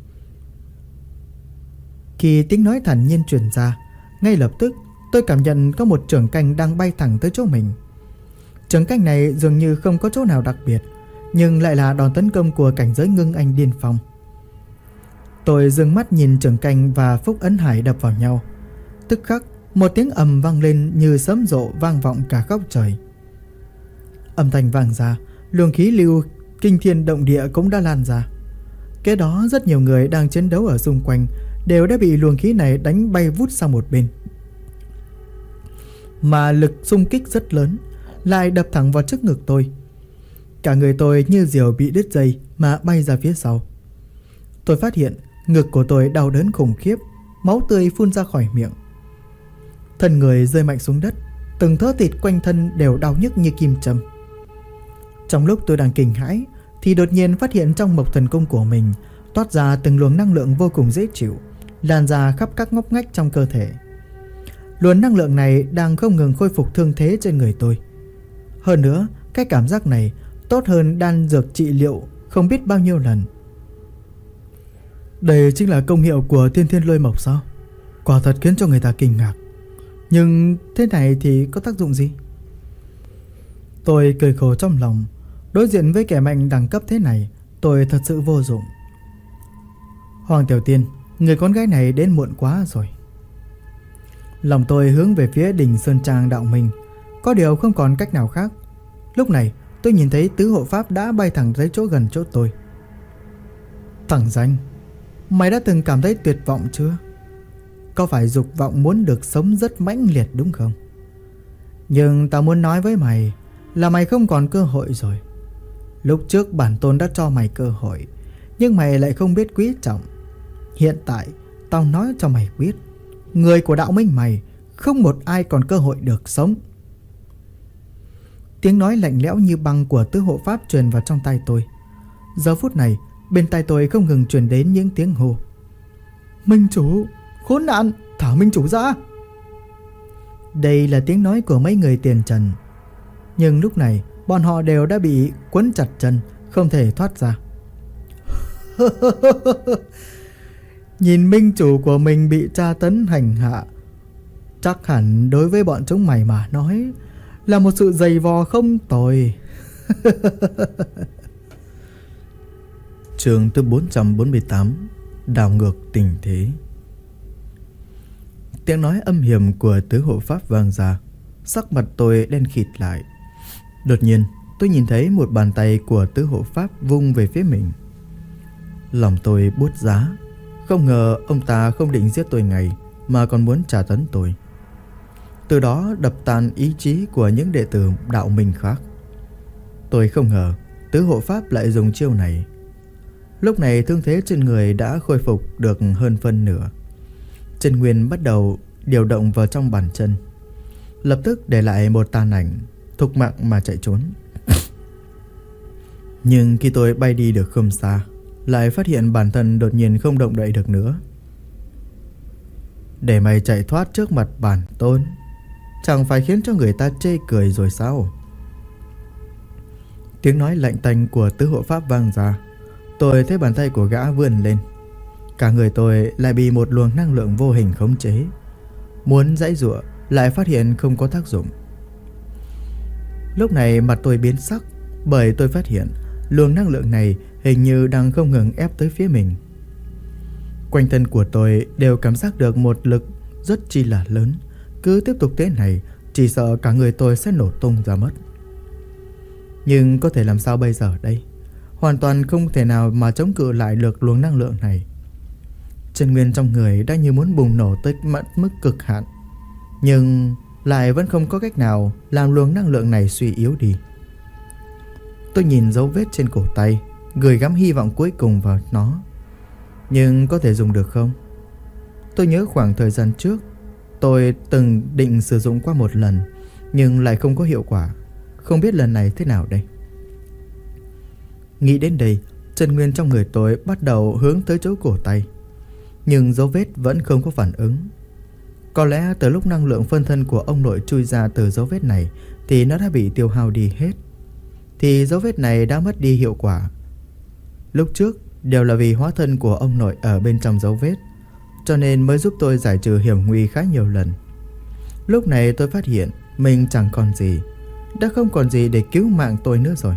Khi tiếng nói thản nhiên truyền ra, ngay lập tức tôi cảm nhận có một chưởng canh đang bay thẳng tới chỗ mình. Chưởng canh này dường như không có chỗ nào đặc biệt, nhưng lại là đòn tấn công của cảnh giới ngưng anh điên phong. Tôi dừng mắt nhìn chưởng canh và phúc ấn hải đập vào nhau. Tức khắc một tiếng ầm vang lên như sấm rộ vang vọng cả góc trời. Âm thanh vang ra, luồng khí lưu kinh thiên động địa cũng đã lan ra. Kế đó rất nhiều người đang chiến đấu ở xung quanh đều đã bị luồng khí này đánh bay vút sang một bên. Mà lực xung kích rất lớn, lại đập thẳng vào trước ngực tôi. Cả người tôi như diều bị đứt dây mà bay ra phía sau. Tôi phát hiện ngực của tôi đau đớn khủng khiếp, máu tươi phun ra khỏi miệng. Thân người rơi mạnh xuống đất, từng thớ thịt quanh thân đều đau nhức như kim châm. Trong lúc tôi đang kinh hãi thì đột nhiên phát hiện trong mộc thần cung của mình toát ra từng luồng năng lượng vô cùng dễ chịu, lan ra khắp các ngóc ngách trong cơ thể. Luồng năng lượng này đang không ngừng khôi phục thương thế trên người tôi. Hơn nữa, cái cảm giác này tốt hơn đan dược trị liệu không biết bao nhiêu lần. Đây chính là công hiệu của tiên thiên lôi mộc sao? Quả thật khiến cho người ta kinh ngạc. Nhưng thế này thì có tác dụng gì? Tôi cười khổ trong lòng. Đối diện với kẻ mạnh đẳng cấp thế này, tôi thật sự vô dụng. Hoàng Tiểu Tiên, người con gái này đến muộn quá rồi. Lòng tôi hướng về phía đỉnh Sơn Trang Đạo Minh. Có điều không còn cách nào khác. Lúc này tôi nhìn thấy tứ hộ pháp đã bay thẳng tới chỗ gần chỗ tôi. Thằng danh, mày đã từng cảm thấy tuyệt vọng chưa? Có phải dục vọng muốn được sống rất mãnh liệt đúng không? Nhưng tao muốn nói với mày là mày không còn cơ hội rồi. Lúc trước bản tôn đã cho mày cơ hội, nhưng mày lại không biết quý trọng. Hiện tại tao nói cho mày biết, người của đạo minh mày không một ai còn cơ hội được sống. Tiếng nói lạnh lẽo như băng của tứ hộ pháp truyền vào trong tai tôi. Giờ phút này bên tai tôi không ngừng truyền đến những tiếng hô: Minh chủ, khốn nạn, thả minh chủ ra. Đây là tiếng nói của mấy người tiền trần. Nhưng lúc này bọn họ đều đã bị quấn chặt chân, không thể thoát ra. Nhìn minh chủ của mình bị tra tấn hành hạ, chắc hẳn đối với bọn chúng mày mà nói là một sự dày vò không tồi. Chương thứ 448, đảo ngược tình thế. Tiếng nói âm hiểm của tứ hộ pháp vang ra, sắc mặt tôi đen khịt lại. Đột nhiên tôi nhìn thấy một bàn tay của tứ hộ pháp vung về phía mình. Lòng tôi buốt giá. Không ngờ ông ta không định giết tôi ngay, mà còn muốn tra tấn tôi, từ đó đập tan ý chí của những đệ tử đạo minh khác. Tôi không ngờ tứ hộ pháp lại dùng chiêu này. Lúc này thương thế trên người đã khôi phục được hơn phân nửa. Chân nguyên bắt đầu điều động vào trong bàn chân, lập tức để lại một tàn ảnh, thục mạng mà chạy trốn. Nhưng khi tôi bay đi được không xa, lại phát hiện bản thân đột nhiên không động đậy được nữa. Để mày chạy thoát trước mặt bản tôn, chẳng phải khiến cho người ta chê cười rồi sao? Tiếng nói lạnh tanh của tứ hộ pháp vang ra. Tôi thấy bàn tay của gã vươn lên. Cả người tôi lại bị một luồng năng lượng vô hình khống chế. Muốn giãy giụa lại phát hiện không có tác dụng. Lúc này mặt tôi biến sắc, bởi tôi phát hiện luồng năng lượng này hình như đang không ngừng ép tới phía mình. Quanh thân của tôi đều cảm giác được một lực rất chi là lớn. Cứ tiếp tục thế này, chỉ sợ cả người tôi sẽ nổ tung ra mất. Nhưng có thể làm sao bây giờ đây? Hoàn toàn không thể nào mà chống cự lại được luồng năng lượng này. Chân nguyên trong người đã như muốn bùng nổ tới mức cực hạn, nhưng lại vẫn không có cách nào làm luồng năng lượng này suy yếu đi. Tôi nhìn dấu vết trên cổ tay, gửi gắm hy vọng cuối cùng vào nó. Nhưng có thể dùng được không? Tôi nhớ khoảng thời gian trước tôi từng định sử dụng qua một lần, nhưng lại không có hiệu quả. Không biết lần này thế nào đây? Nghĩ đến đây, chân nguyên trong người tôi bắt đầu hướng tới chỗ cổ tay, nhưng dấu vết vẫn không có phản ứng. Có lẽ từ lúc năng lượng phân thân của ông nội chui ra từ dấu vết này thì nó đã bị tiêu hao đi hết, thì dấu vết này đã mất đi hiệu quả. Lúc trước đều là vì hóa thân của ông nội ở bên trong dấu vết, cho nên mới giúp tôi giải trừ hiểm nguy khá nhiều lần. Lúc này tôi phát hiện mình chẳng còn gì, đã không còn gì để cứu mạng tôi nữa rồi.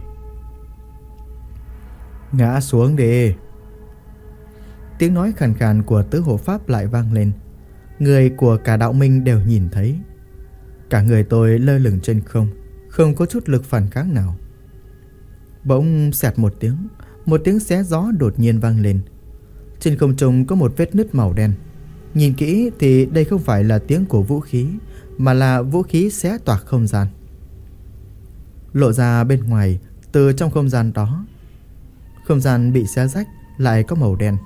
Ngã xuống đi. Tiếng nói khàn khàn của tứ hộ pháp lại vang lên. người của cả đạo minh đều nhìn thấy. Cả người tôi lơ lửng trên không, không có chút lực phản kháng nào. Bỗng xẹt một tiếng xé gió đột nhiên vang lên. Trên không trung có một vết nứt màu đen. Nhìn kỹ thì đây không phải là tiếng của vũ khí, mà là vũ khí xé toạc không gian. Lộ ra bên ngoài, từ trong không gian đó, không gian bị xé rách lại có màu đen.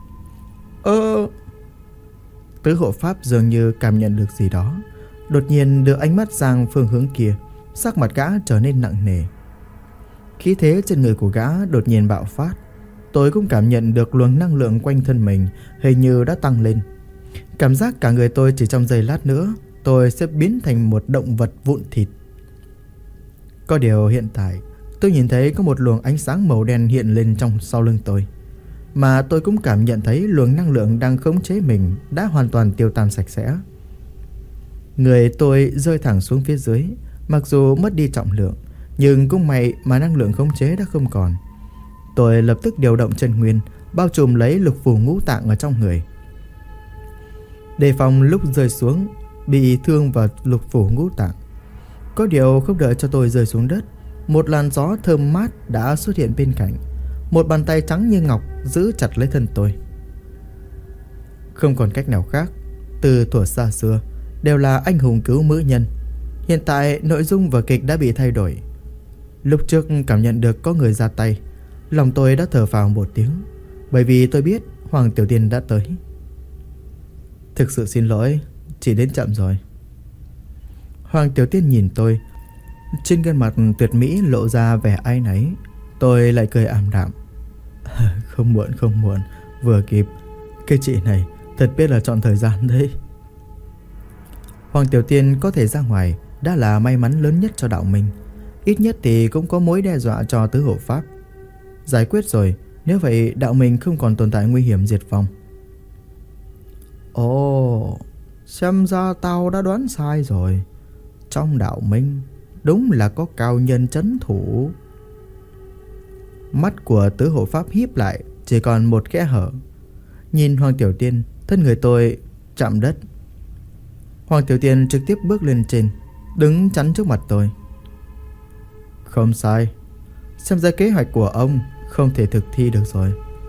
Tứ hộ pháp dường như cảm nhận được gì đó, đột nhiên đưa ánh mắt sang phương hướng kia. Sắc mặt gã trở nên nặng nề. Khí thế trên người của gã đột nhiên bạo phát. Tôi cũng cảm nhận được luồng năng lượng quanh thân mình hình như đã tăng lên. Cảm giác cả người tôi chỉ trong giây lát nữa tôi sẽ biến thành một động vật vụn thịt. Có điều hiện tại tôi nhìn thấy có một luồng ánh sáng màu đen hiện lên trong sau lưng tôi, mà tôi cũng cảm nhận thấy luồng năng lượng đang khống chế mình đã hoàn toàn tiêu tan sạch sẽ. Người tôi rơi thẳng xuống phía dưới. Mặc dù mất đi trọng lượng, nhưng cũng may mà năng lượng khống chế đã không còn. Tôi lập tức điều động chân nguyên, bao trùm lấy lục phủ ngũ tạng ở trong người, đề phòng lúc rơi xuống bị thương vào lục phủ ngũ tạng. Có điều không đợi cho tôi rơi xuống đất, một làn gió thơm mát đã xuất hiện bên cạnh. Một bàn tay trắng như ngọc giữ chặt lấy thân tôi. Không còn cách nào khác, từ thuở xa xưa đều là anh hùng cứu mỹ nhân. Hiện tại nội dung vở kịch đã bị thay đổi. Lúc trước cảm nhận được có người ra tay, lòng tôi đã thở phào một tiếng, bởi vì tôi biết Hoàng Tiểu Tiên đã tới. Thực sự xin lỗi, chỉ đến chậm rồi. Hoàng Tiểu Tiên nhìn tôi, trên gương mặt tuyệt mỹ lộ ra vẻ áy náy. Tôi lại cười ảm đạm. Không muộn, vừa kịp. Cái chị này thật biết là chọn thời gian đấy. Hoàng Tiểu Tiên có thể ra ngoài đã là may mắn lớn nhất cho đạo minh. Ít nhất thì cũng có mối đe dọa cho tứ hộ pháp. Giải quyết rồi, nếu vậy đạo minh không còn tồn tại nguy hiểm diệt vong. Ồ, xem ra tao đã đoán sai rồi. Trong đạo minh đúng là có cao nhân trấn thủ. Mắt của tứ hộ pháp híp lại, chỉ còn một kẽ hở. Nhìn Hoàng Tiểu Tiên, thân người tôi chạm đất. Hoàng Tiểu Tiên trực tiếp bước lên trên, đứng chắn trước mặt tôi. Không sai, xem ra kế hoạch của ông không thể thực thi được rồi.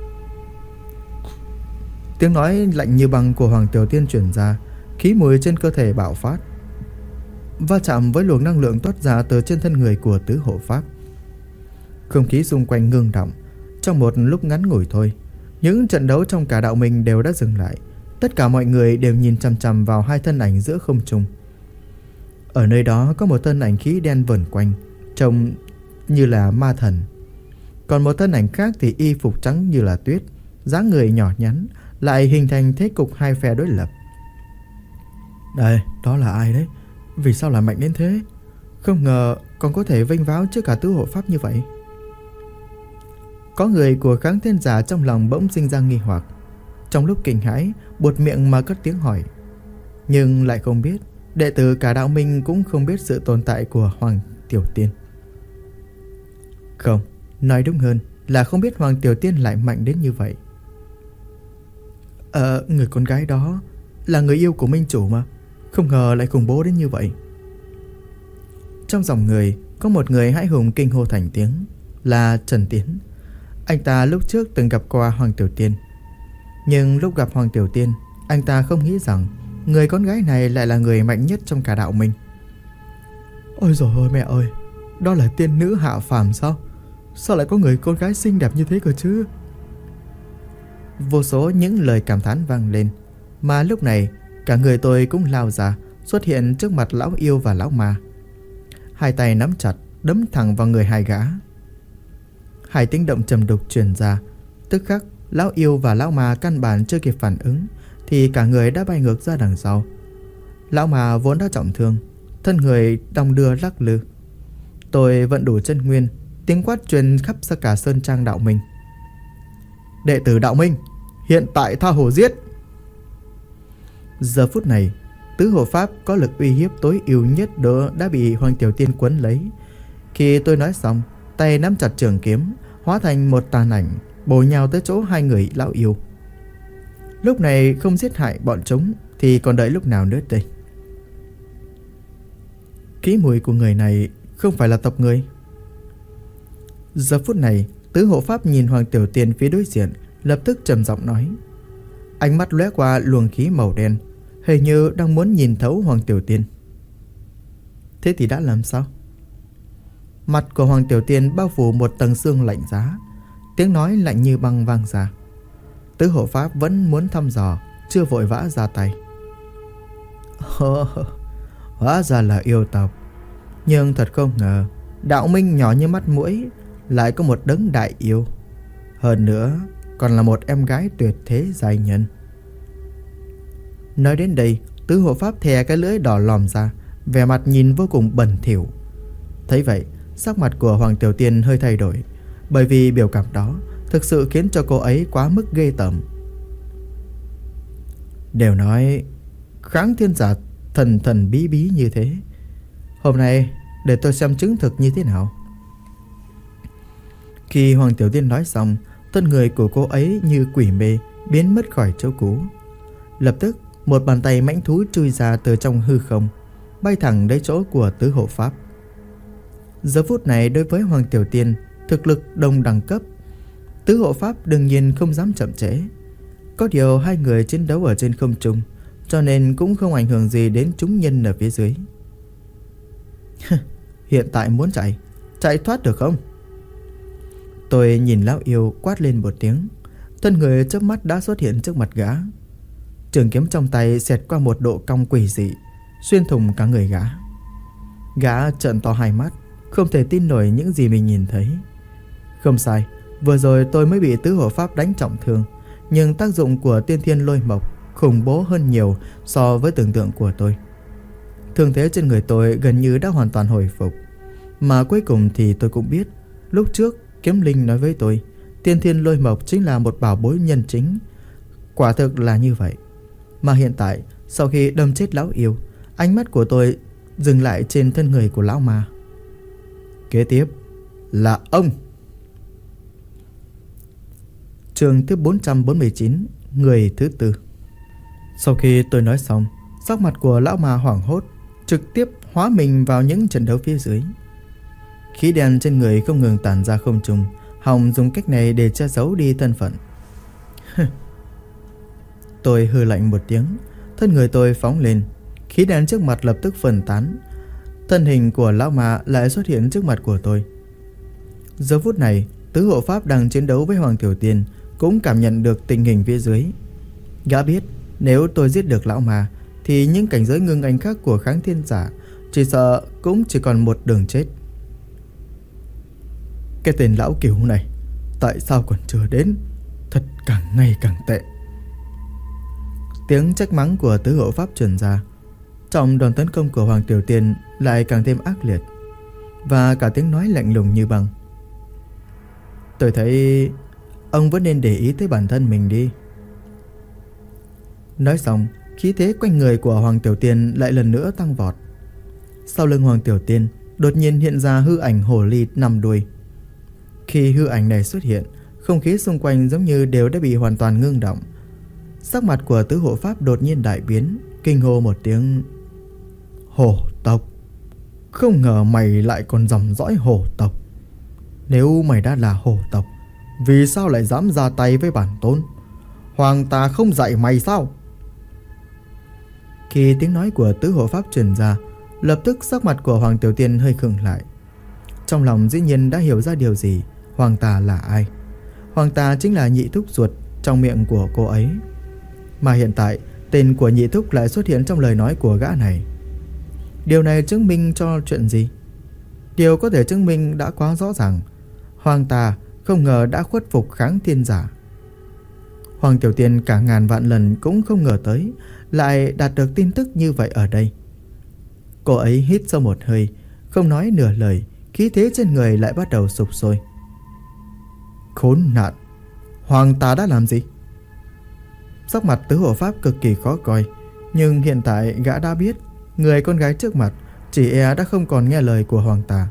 Tiếng nói lạnh như băng của Hoàng Tiểu Tiên truyền ra, khí mùi trên cơ thể bạo phát, va chạm với luồng năng lượng toát ra từ trên thân người của tứ hộ pháp. Không khí xung quanh ngưng động. Trong một lúc ngắn ngủi thôi, những trận đấu trong cả đạo minh đều đã dừng lại. Tất cả mọi người đều nhìn chằm chằm vào hai thân ảnh giữa không trung. Ở nơi đó có một thân ảnh khí đen vờn quanh, trông như là ma thần. Còn một thân ảnh khác thì y phục trắng như là tuyết, dáng người nhỏ nhắn, lại hình thành thế cục hai phe đối lập. Đây, đó là ai đấy? Vì sao lại mạnh đến thế? Không ngờ còn có thể vênh váo trước cả tứ hộ pháp như vậy. Có người của Kháng Thiên Giả trong lòng bỗng sinh ra nghi hoặc. Trong lúc kinh hãi, buột miệng mà cất tiếng hỏi. Nhưng lại không biết, đệ tử cả đạo minh cũng không biết sự tồn tại của Hoàng Tiểu Tiên. Không, nói đúng hơn là không biết Hoàng Tiểu Tiên lại mạnh đến như vậy. Người con gái đó là người yêu của minh chủ mà, không ngờ lại khủng bố đến như vậy. Trong dòng người có một người hãi hùng kinh hô thành tiếng, là Trần Tiến. Anh ta lúc trước từng gặp qua Hoàng Tiểu Tiên, nhưng lúc gặp Hoàng Tiểu Tiên, anh ta không nghĩ rằng người con gái này lại là người mạnh nhất trong cả đạo minh. Ôi dồi ôi mẹ ơi, đó là tiên nữ hạ phàm sao? Sao lại có người con gái xinh đẹp như thế cơ chứ? Vô số những lời cảm thán vang lên. Mà lúc này cả người tôi cũng lao ra, xuất hiện trước mặt lão yêu và lão ma. Hai tay nắm chặt, đấm thẳng vào người hai gã. Hai tiếng động trầm đục truyền ra. Tức khắc lão yêu và lão ma căn bản chưa kịp phản ứng thì cả người đã bay ngược ra đằng sau. Lão ma vốn đã trọng thương, thân người đong đưa lắc lư. Tôi vận đủ chân nguyên, tiếng quát truyền khắp ra cả sơn trang đạo minh. Đệ tử đạo minh, hiện tại tha hồ giết. Giờ phút này, tứ hộ pháp có lực uy hiếp tối ưu nhất đó đã bị Hoàng Tiểu Tiên quấn lấy. Khi tôi nói xong, tay nắm chặt trường kiếm, hóa thành một tàn ảnh, bổ nhào tới chỗ hai người lão yêu. Lúc này không giết hại bọn chúng thì còn đợi lúc nào nữa đây? Khí mùi của người này không phải là tộc người. Giờ phút này, tứ hộ pháp nhìn Hoàng Tiểu Tiên phía đối diện, lập tức trầm giọng nói. Ánh mắt lóe qua luồng khí màu đen, hình như đang muốn nhìn thấu Hoàng Tiểu Tiên. Thế thì đã làm sao? Mặt của Hoàng Tiểu Tiên bao phủ một tầng sương lạnh giá, tiếng nói lạnh như băng vang ra. Tứ hộ pháp vẫn muốn thăm dò, chưa vội vã ra tay. Hóa ra là yêu tộc. Nhưng thật không ngờ, đạo minh nhỏ như mắt muỗi lại có một đấng đại yêu. Hơn nữa còn là một em gái tuyệt thế giai nhân. Nói đến đây, tứ hộ pháp thè cái lưỡi đỏ lòm ra, vẻ mặt nhìn vô cùng bẩn thỉu. Thấy vậy, sắc mặt của Hoàng Tiểu Tiên hơi thay đổi, bởi vì biểu cảm đó thực sự khiến cho cô ấy quá mức ghê tởm. Đều nói kháng thiên giả thần thần bí bí như thế, hôm nay để tôi xem chứng thực như thế nào. Khi Hoàng Tiểu Tiên nói xong, thân người của cô ấy như quỷ mê biến mất khỏi chỗ cũ. Lập tức một bàn tay mãnh thú chui ra từ trong hư không, bay thẳng đến chỗ của tứ hộ pháp. Giờ phút này đối với Hoàng Tiểu Tiên, thực lực đồng đẳng cấp, tứ hộ pháp đương nhiên không dám chậm trễ. Có điều hai người chiến đấu ở trên không trung, cho nên cũng không ảnh hưởng gì đến chúng nhân ở phía dưới. Hiện tại muốn chạy thoát được không? Tôi nhìn lão yêu quát lên một tiếng, thân người chớp mắt đã xuất hiện trước mặt gã. Trường kiếm trong tay xẹt qua một độ cong quỷ dị, xuyên thủng cả người gã. Gã trợn to hai mắt, không thể tin nổi những gì mình nhìn thấy. Không sai, vừa rồi tôi mới bị tứ hộ pháp đánh trọng thương, nhưng tác dụng của tiên thiên lôi mộc khủng bố hơn nhiều so với tưởng tượng của tôi. Thương thế trên người tôi gần như đã hoàn toàn hồi phục. Mà cuối cùng thì tôi cũng biết, lúc trước Kiếm Linh nói với tôi, tiên thiên lôi mộc chính là một bảo bối nhân chính. Quả thực là như vậy. Mà hiện tại, sau khi đâm chết lão yêu, ánh mắt của tôi dừng lại trên thân người của lão ma. Kế tiếp là ông. Chương thứ 449, người thứ tư. Sau khi tôi nói xong, sắc mặt của lão ma hoảng hốt, trực tiếp hóa mình vào những trận đấu phía dưới. Khí đen trên người không ngừng tản ra không trung, hòng dùng cách này để che giấu đi thân phận. Tôi hừ lạnh một tiếng, thân người tôi phóng lên, khí đen trước mặt lập tức phân tán. Thân hình của lão ma lại xuất hiện trước mặt của tôi. Giờ phút này, tứ hộ pháp đang chiến đấu với Hoàng Tiểu Tiên cũng cảm nhận được tình hình phía dưới. Gã biết nếu tôi giết được lão ma thì những cảnh giới ngưng anh khác của kháng thiên giả chỉ sợ cũng chỉ còn một đường chết. Cái tên lão Cửu này tại sao còn chưa đến, thật càng ngày càng tệ. Tiếng trách mắng của tứ hộ pháp truyền ra. Trong đòn tấn công của Hoàng Tiểu Tiên lại càng thêm ác liệt, và cả tiếng nói lạnh lùng như băng. Tôi thấy ông vẫn nên để ý tới bản thân mình đi. Nói xong, khí thế quanh người của Hoàng Tiểu Tiên lại lần nữa tăng vọt. Sau lưng Hoàng Tiểu Tiên đột nhiên hiện ra hư ảnh hồ ly 5 đuôi. Khi hư ảnh này xuất hiện, không khí xung quanh giống như đều đã bị hoàn toàn ngưng động. Sắc mặt của tứ hộ pháp đột nhiên đại biến, kinh hô một tiếng. Hổ tộc! Không ngờ mày lại còn dòng dõi hổ tộc. Nếu mày đã là hổ tộc, vì sao lại dám ra tay với bản tôn? Hoàng ta không dạy mày sao? Khi tiếng nói của tứ hộ pháp truyền ra, lập tức sắc mặt của Hoàng Tiểu Tiên hơi khựng lại. Trong lòng dĩ nhiên đã hiểu ra điều gì. Hoàng ta là ai? Hoàng ta chính là nhị thúc ruột trong miệng của cô ấy. Mà hiện tại tên của nhị thúc lại xuất hiện trong lời nói của gã này. Điều này chứng minh cho chuyện gì? Điều có thể chứng minh đã quá rõ ràng. Hoàng ta không ngờ đã khuất phục kháng thiên giả. Hoàng Tiểu Tiên cả ngàn vạn lần cũng không ngờ tới lại đạt được tin tức như vậy ở đây. Cô ấy hít sâu một hơi, không nói nửa lời, khí thế trên người lại bắt đầu sục sôi. Khốn nạn! Hoàng ta đã làm gì? Sắc mặt tứ hộ pháp cực kỳ khó coi, nhưng hiện tại gã đã biết người con gái trước mặt chỉ e đã không còn nghe lời của Hoàng ta.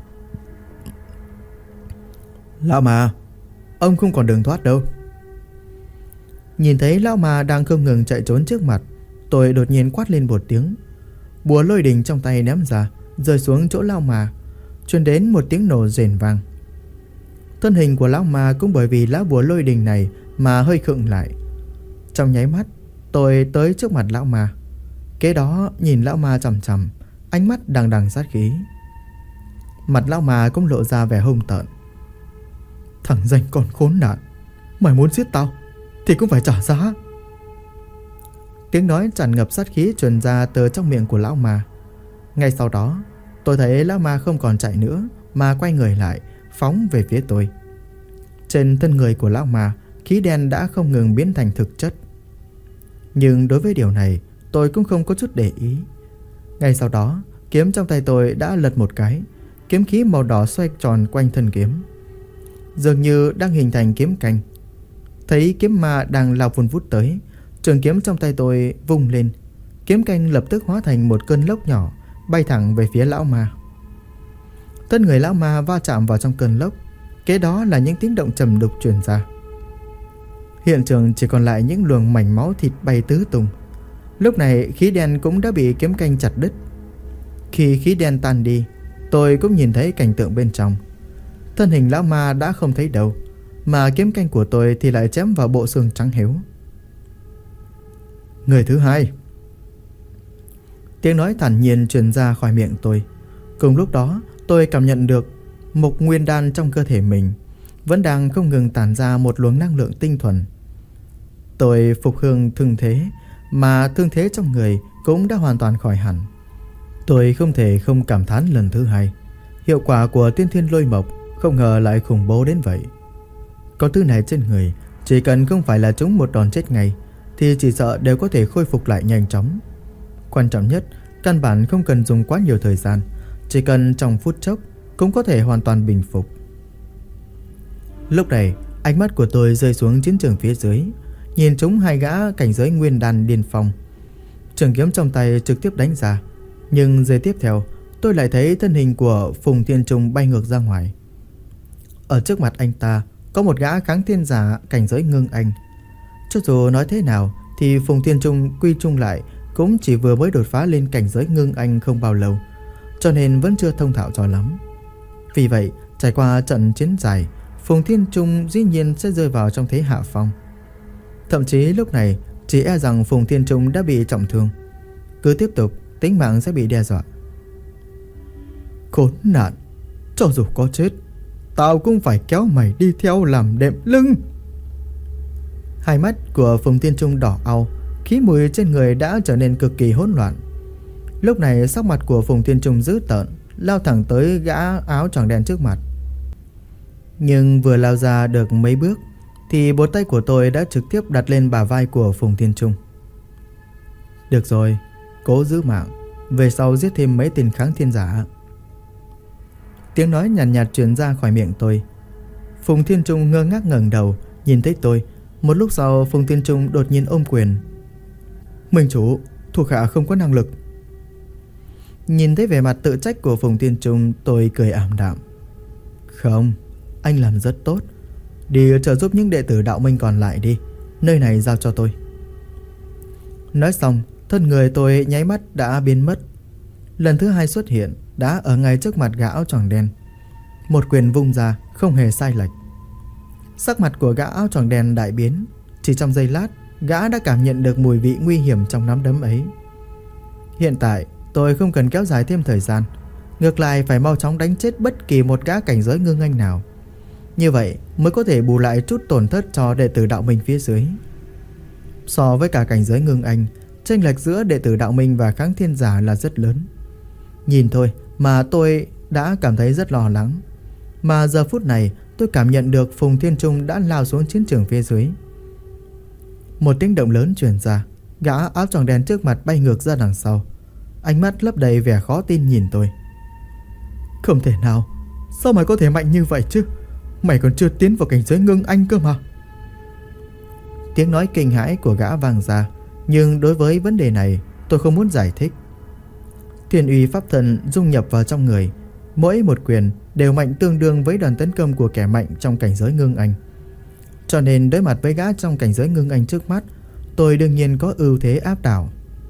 Lão ma, ông không còn đường thoát đâu. Nhìn thấy lão ma đang không ngừng chạy trốn trước mặt, tôi đột nhiên quát lên một tiếng. Búa lôi đình trong tay ném ra, rơi xuống chỗ lão ma, truyền đến một tiếng nổ rền vang. Thân hình của lão ma cũng bởi vì lá búa lôi đình này mà hơi khựng lại. Trong nháy mắt, tôi tới trước mặt lão ma. Kế đó nhìn lão ma chằm chằm, ánh mắt đằng đằng sát khí. Mặt lão ma cũng lộ ra vẻ hung tợn. Thằng danh con khốn nạn, mày muốn giết tao thì cũng phải trả giá. Tiếng nói tràn ngập sát khí truyền ra từ trong miệng của lão ma. Ngay sau đó, tôi thấy lão ma không còn chạy nữa mà quay người lại, phóng về phía tôi. Trên thân người của lão ma, khí đen đã không ngừng biến thành thực chất. Nhưng đối với điều này, tôi cũng không có chút để ý. Ngay sau đó, kiếm trong tay tôi đã lật một cái, kiếm khí màu đỏ xoay tròn quanh thân kiếm, dường như đang hình thành kiếm canh. Thấy kiếm ma đang lao vun vút tới, trường kiếm trong tay tôi vung lên, kiếm canh lập tức hóa thành một cơn lốc nhỏ, bay thẳng về phía lão ma. Thân người lão ma va chạm vào trong cơn lốc, kế đó là những tiếng động trầm đục truyền ra. Hiện trường chỉ còn lại những luồng mảnh máu thịt bay tứ tung. Lúc này khí đen cũng đã bị kiếm canh chặt đứt. Khi khí đen tan đi, tôi cũng nhìn thấy cảnh tượng bên trong. Thân hình lão ma đã không thấy đâu, mà kiếm canh của tôi thì lại chém vào bộ xương trắng hiếu. Người thứ hai. Tiếng nói thản nhiên truyền ra khỏi miệng tôi. Cùng lúc đó, tôi cảm nhận được mộc nguyên đan trong cơ thể mình vẫn đang không ngừng tản ra một luồng năng lượng tinh thuần. Tôi phục hương thương thế, mà thương thế trong người cũng đã hoàn toàn khỏi hẳn. Tôi không thể không cảm thán lần thứ hai. Hiệu quả của tiên thiên lôi mộc không ngờ lại khủng bố đến vậy. Có thứ này trên người, chỉ cần không phải là chúng một đòn chết ngay thì chỉ sợ đều có thể khôi phục lại nhanh chóng. Quan trọng nhất, căn bản không cần dùng quá nhiều thời gian, chỉ cần trong phút chốc cũng có thể hoàn toàn bình phục. Lúc này, ánh mắt của tôi rơi xuống chiến trường phía dưới, nhìn chúng hai gã cảnh giới nguyên đan điên phong. Trường kiếm trong tay trực tiếp đánh ra, nhưng giây tiếp theo, tôi lại thấy thân hình của Phùng Thiên Trung bay ngược ra ngoài. Ở trước mặt anh ta có một gã kháng thiên giả cảnh giới ngưng anh. Cho dù nói thế nào thì Phùng Thiên Trung quy chung lại cũng chỉ vừa mới đột phá lên cảnh giới ngưng anh không bao lâu, cho nên vẫn chưa thông thạo cho lắm. Vì vậy, trải qua trận chiến dài, Phùng Thiên Trung dĩ nhiên sẽ rơi vào trong thế hạ phong. Thậm chí lúc này chỉ e rằng Phùng Thiên Trung đã bị trọng thương. Cứ tiếp tục, tính mạng sẽ bị đe dọa. Khốn nạn, cho dù có chết, tao cũng phải kéo mày đi theo làm đệm lưng. Hai mắt của Phùng Thiên Trung đỏ au, khí mùi trên người đã trở nên cực kỳ hỗn loạn. Lúc này sắc mặt của Phùng Thiên Trung dữ tợn, lao thẳng tới gã áo choàng đen trước mặt. Nhưng vừa lao ra được mấy bước thì một tay của tôi đã trực tiếp đặt lên bả vai của Phùng Thiên Trung. Được rồi, cố giữ mạng, về sau giết thêm mấy tên kháng thiên giả. Tiếng nói nhàn nhạt truyền ra khỏi miệng tôi. Phùng Thiên Trung ngơ ngác ngẩng đầu nhìn thấy tôi. Một lúc sau, Phùng Thiên Trung đột nhiên ôm quyền. Minh chủ, thuộc hạ không có năng lực. Nhìn thấy vẻ mặt tự trách của Phùng Thiên Trung, tôi cười ảm đạm. Không, anh làm rất tốt. Đi trợ giúp những đệ tử đạo minh còn lại đi, nơi này giao cho tôi. Nói xong, thân người tôi nháy mắt đã biến mất. Lần thứ hai xuất hiện đã ở ngay trước mặt gã áo choàng đen. Một quyền vung ra không hề sai lệch. Sắc mặt của gã áo choàng đen đại biến. Chỉ trong giây lát, gã đã cảm nhận được mùi vị nguy hiểm trong nắm đấm ấy. Hiện tại tôi không cần kéo dài thêm thời gian, ngược lại phải mau chóng đánh chết bất kỳ một gã cảnh giới ngưng anh nào. Như vậy mới có thể bù lại chút tổn thất cho đệ tử đạo minh phía dưới. So với cả cảnh giới ngưng anh, chênh lệch giữa đệ tử đạo minh và kháng thiên giả là rất lớn. Nhìn thôi mà tôi đã cảm thấy rất lo lắng. Mà giờ phút này tôi cảm nhận được Phùng Thiên Trung đã lao xuống chiến trường phía dưới. Một tiếng động lớn truyền ra, gã áo choàng đen trước mặt bay ngược ra đằng sau, ánh mắt lấp đầy vẻ khó tin nhìn tôi. Không thể nào, sao mày có thể mạnh như vậy chứ? Mày còn chưa tiến vào cảnh giới ngưng anh cơ mà. Tiếng nói kinh hãi của gã vang ra, nhưng đối với vấn đề này tôi không muốn giải thích. Thiên uy pháp thần dung nhập vào trong người, mỗi một quyền đều mạnh tương đương với đòn tấn công của kẻ mạnh trong cảnh giới ngưng anh. Cho nên đối mặt với gã trong cảnh giới ngưng anh trước mắt, tôi đương nhiên có ưu thế áp đảo.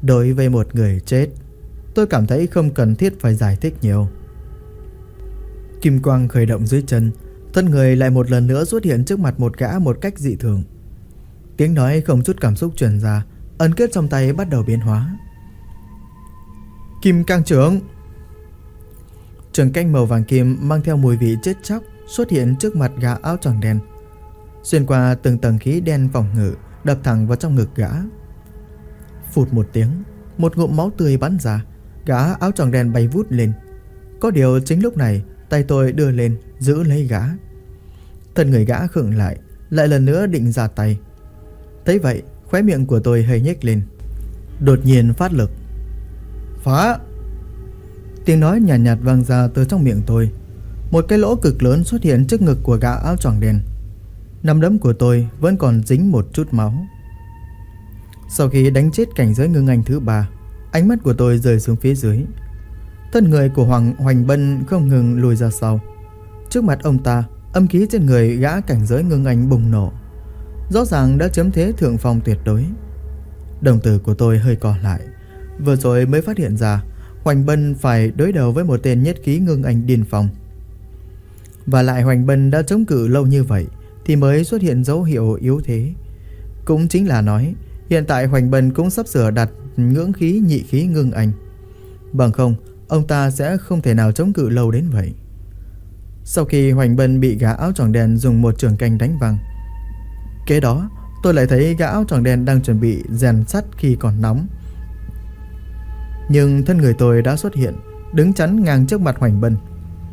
Đối với một người chết, tôi cảm thấy không cần thiết phải giải thích nhiều. Kim quang khởi động dưới chân, thân người lại một lần nữa xuất hiện trước mặt một gã một cách dị thường. Tiếng nói không chút cảm xúc truyền ra, ấn kết trong tay bắt đầu biến hóa. Kim cang trưởng. Trường canh màu vàng kim mang theo mùi vị chết chóc xuất hiện trước mặt gã áo choàng đen, xuyên qua từng tầng khí đen phòng ngự, đập thẳng vào trong ngực gã. Phụt một tiếng, một ngụm máu tươi bắn ra, gã áo choàng đen bay vút lên. Có điều chính lúc này, tay tôi đưa lên giữ lấy gã. Thân người gã khựng lại lần nữa định ra tay. Thấy vậy, khóe miệng của tôi hơi nhếch lên, đột nhiên phát lực. Phá! Tiếng nói nhàn nhạt vang ra từ trong miệng tôi. Một cái lỗ cực lớn xuất hiện trước ngực của gã áo choàng đen. Nắm đấm của tôi vẫn còn dính một chút máu. Sau khi đánh chết cảnh giới ngưng anh thứ 3, ánh mắt của tôi rơi xuống phía dưới. Thân người của Hoành Bân không ngừng lùi ra sau. Trước mặt ông ta, âm khí trên người gã cảnh giới ngưng anh bùng nổ, rõ ràng đã chiếm thế thượng phong tuyệt đối. Đồng tử của tôi hơi co lại. Vừa rồi mới phát hiện ra Hoành Bân phải đối đầu với một tên nhất khí ngưng anh điên phong. Và lại Hoành Bân đã chống cự lâu như vậy thì mới xuất hiện dấu hiệu yếu thế. Cũng chính là nói hiện tại Hoành Bân cũng sắp sửa đặt ngưỡng khí nhị khí ngưng anh. Bằng không, ông ta sẽ không thể nào chống cự lâu đến vậy. Sau khi Hoành Bân bị gã áo choàng đen dùng một trường canh đánh văng, kế đó tôi lại thấy gã áo choàng đen đang chuẩn bị rèn sắt khi còn nóng. Nhưng thân người tôi đã xuất hiện, đứng chắn ngang trước mặt Hoành Bân.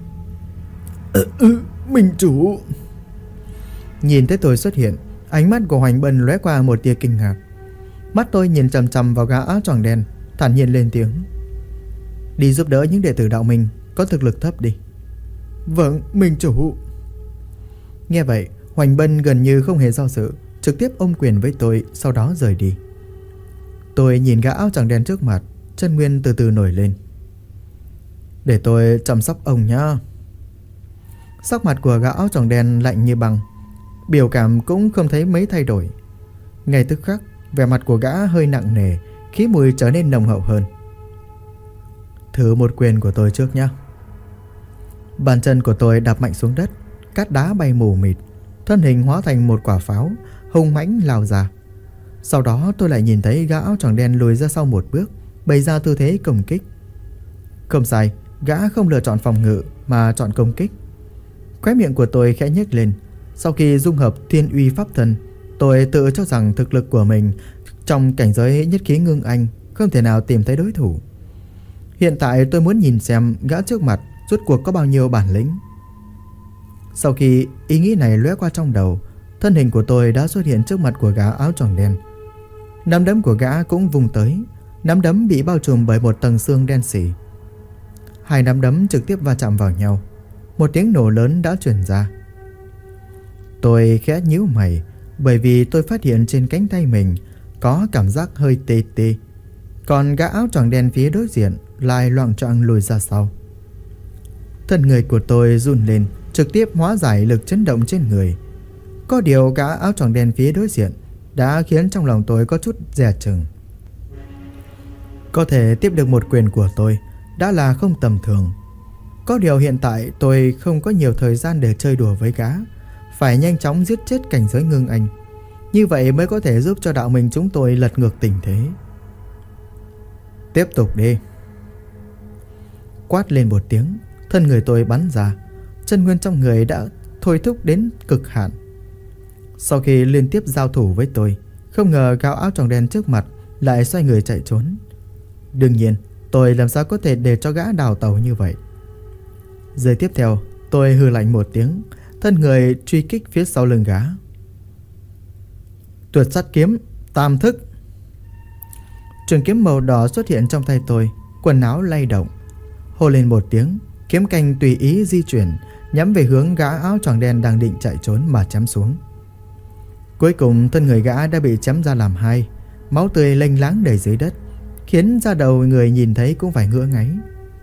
Minh chủ. Nhìn thấy tôi xuất hiện, ánh mắt của Hoành Bân lóe qua một tia kinh ngạc. Mắt tôi nhìn chằm chằm vào gã áo choàng đen, thản nhiên lên tiếng. Đi giúp đỡ những đệ tử đạo minh có thực lực thấp đi. Vâng, Minh chủ. Nghe vậy, Hoành Bân gần như không hề do dự, trực tiếp ôm quyền với tôi, sau đó rời đi. Tôi nhìn gã áo choàng đen trước mặt, chân nguyên từ từ nổi lên. Để tôi chăm sóc ông nhá. Sắc mặt của gã áo choàng đen lạnh như băng, biểu cảm cũng không thấy mấy thay đổi. Ngay tức khắc, vẻ mặt của gã hơi nặng nề, khí mùi trở nên nồng hậu hơn. Thử một quyền của tôi trước nhá. Bàn chân của tôi đạp mạnh xuống đất, cát đá bay mù mịt, thân hình hóa thành một quả pháo, hung mãnh lao ra. Sau đó tôi lại nhìn thấy gã áo choàng đen lùi ra sau một bước, bày ra tư thế công kích. Không sai, gã không lựa chọn phòng ngự mà chọn công kích. Khóe miệng của tôi khẽ nhếch lên. Sau khi dung hợp thiên uy pháp thân, tôi tự cho rằng thực lực của mình trong cảnh giới nhất khí ngưng anh không thể nào tìm thấy đối thủ. Hiện tại tôi muốn nhìn xem gã trước mặt rốt cuộc có bao nhiêu bản lĩnh. Sau khi ý nghĩ này lóe qua trong đầu, thân hình của tôi đã xuất hiện trước mặt của gã áo choàng đen. Nắm đấm của gã cũng vùng tới. Nắm đấm bị bao trùm bởi một tầng xương đen sì. Hai nắm đấm trực tiếp va chạm vào nhau. Một tiếng nổ lớn đã truyền ra. Tôi khẽ nhíu mày, bởi vì tôi phát hiện trên cánh tay mình có cảm giác hơi tê tê. Còn gã áo choàng đen phía đối diện lại loạng choạng lùi ra sau. Thân người của tôi run lên, trực tiếp hóa giải lực chấn động trên người. Có điều gã áo choàng đen phía đối diện đã khiến trong lòng tôi có chút dè chừng. Có thể tiếp được một quyền của tôi đã là không tầm thường. Có điều hiện tại tôi không có nhiều thời gian để chơi đùa với gã, phải nhanh chóng giết chết cảnh giới ngưng anh. Như vậy mới có thể giúp cho đạo minh chúng tôi lật ngược tình thế. Tiếp tục đi. Quát lên một tiếng, thân người tôi bắn ra. Chân nguyên trong người đã thôi thúc đến cực hạn. Sau khi liên tiếp giao thủ với tôi, không ngờ gã áo choàng đen trước mặt lại xoay người chạy trốn. Đương nhiên, tôi làm sao có thể để cho gã đào tẩu như vậy. Giây tiếp theo, tôi hừ lạnh một tiếng, thân người truy kích phía sau lưng gã. Tuyệt sát kiếm, tam thức. Trường kiếm màu đỏ xuất hiện trong tay tôi, quần áo lay động. Hô lên một tiếng, kiếm canh tùy ý di chuyển, nhắm về hướng gã áo choàng đen đang định chạy trốn mà chém xuống. Cuối cùng thân người gã đã bị chém ra làm hai, máu tươi lênh láng đầy dưới đất, khiến da đầu người nhìn thấy cũng phải ngứa ngáy.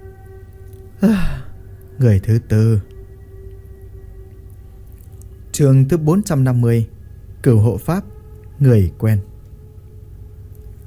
Người thứ tư. Chương thứ 450. Cửu hộ pháp, người quen.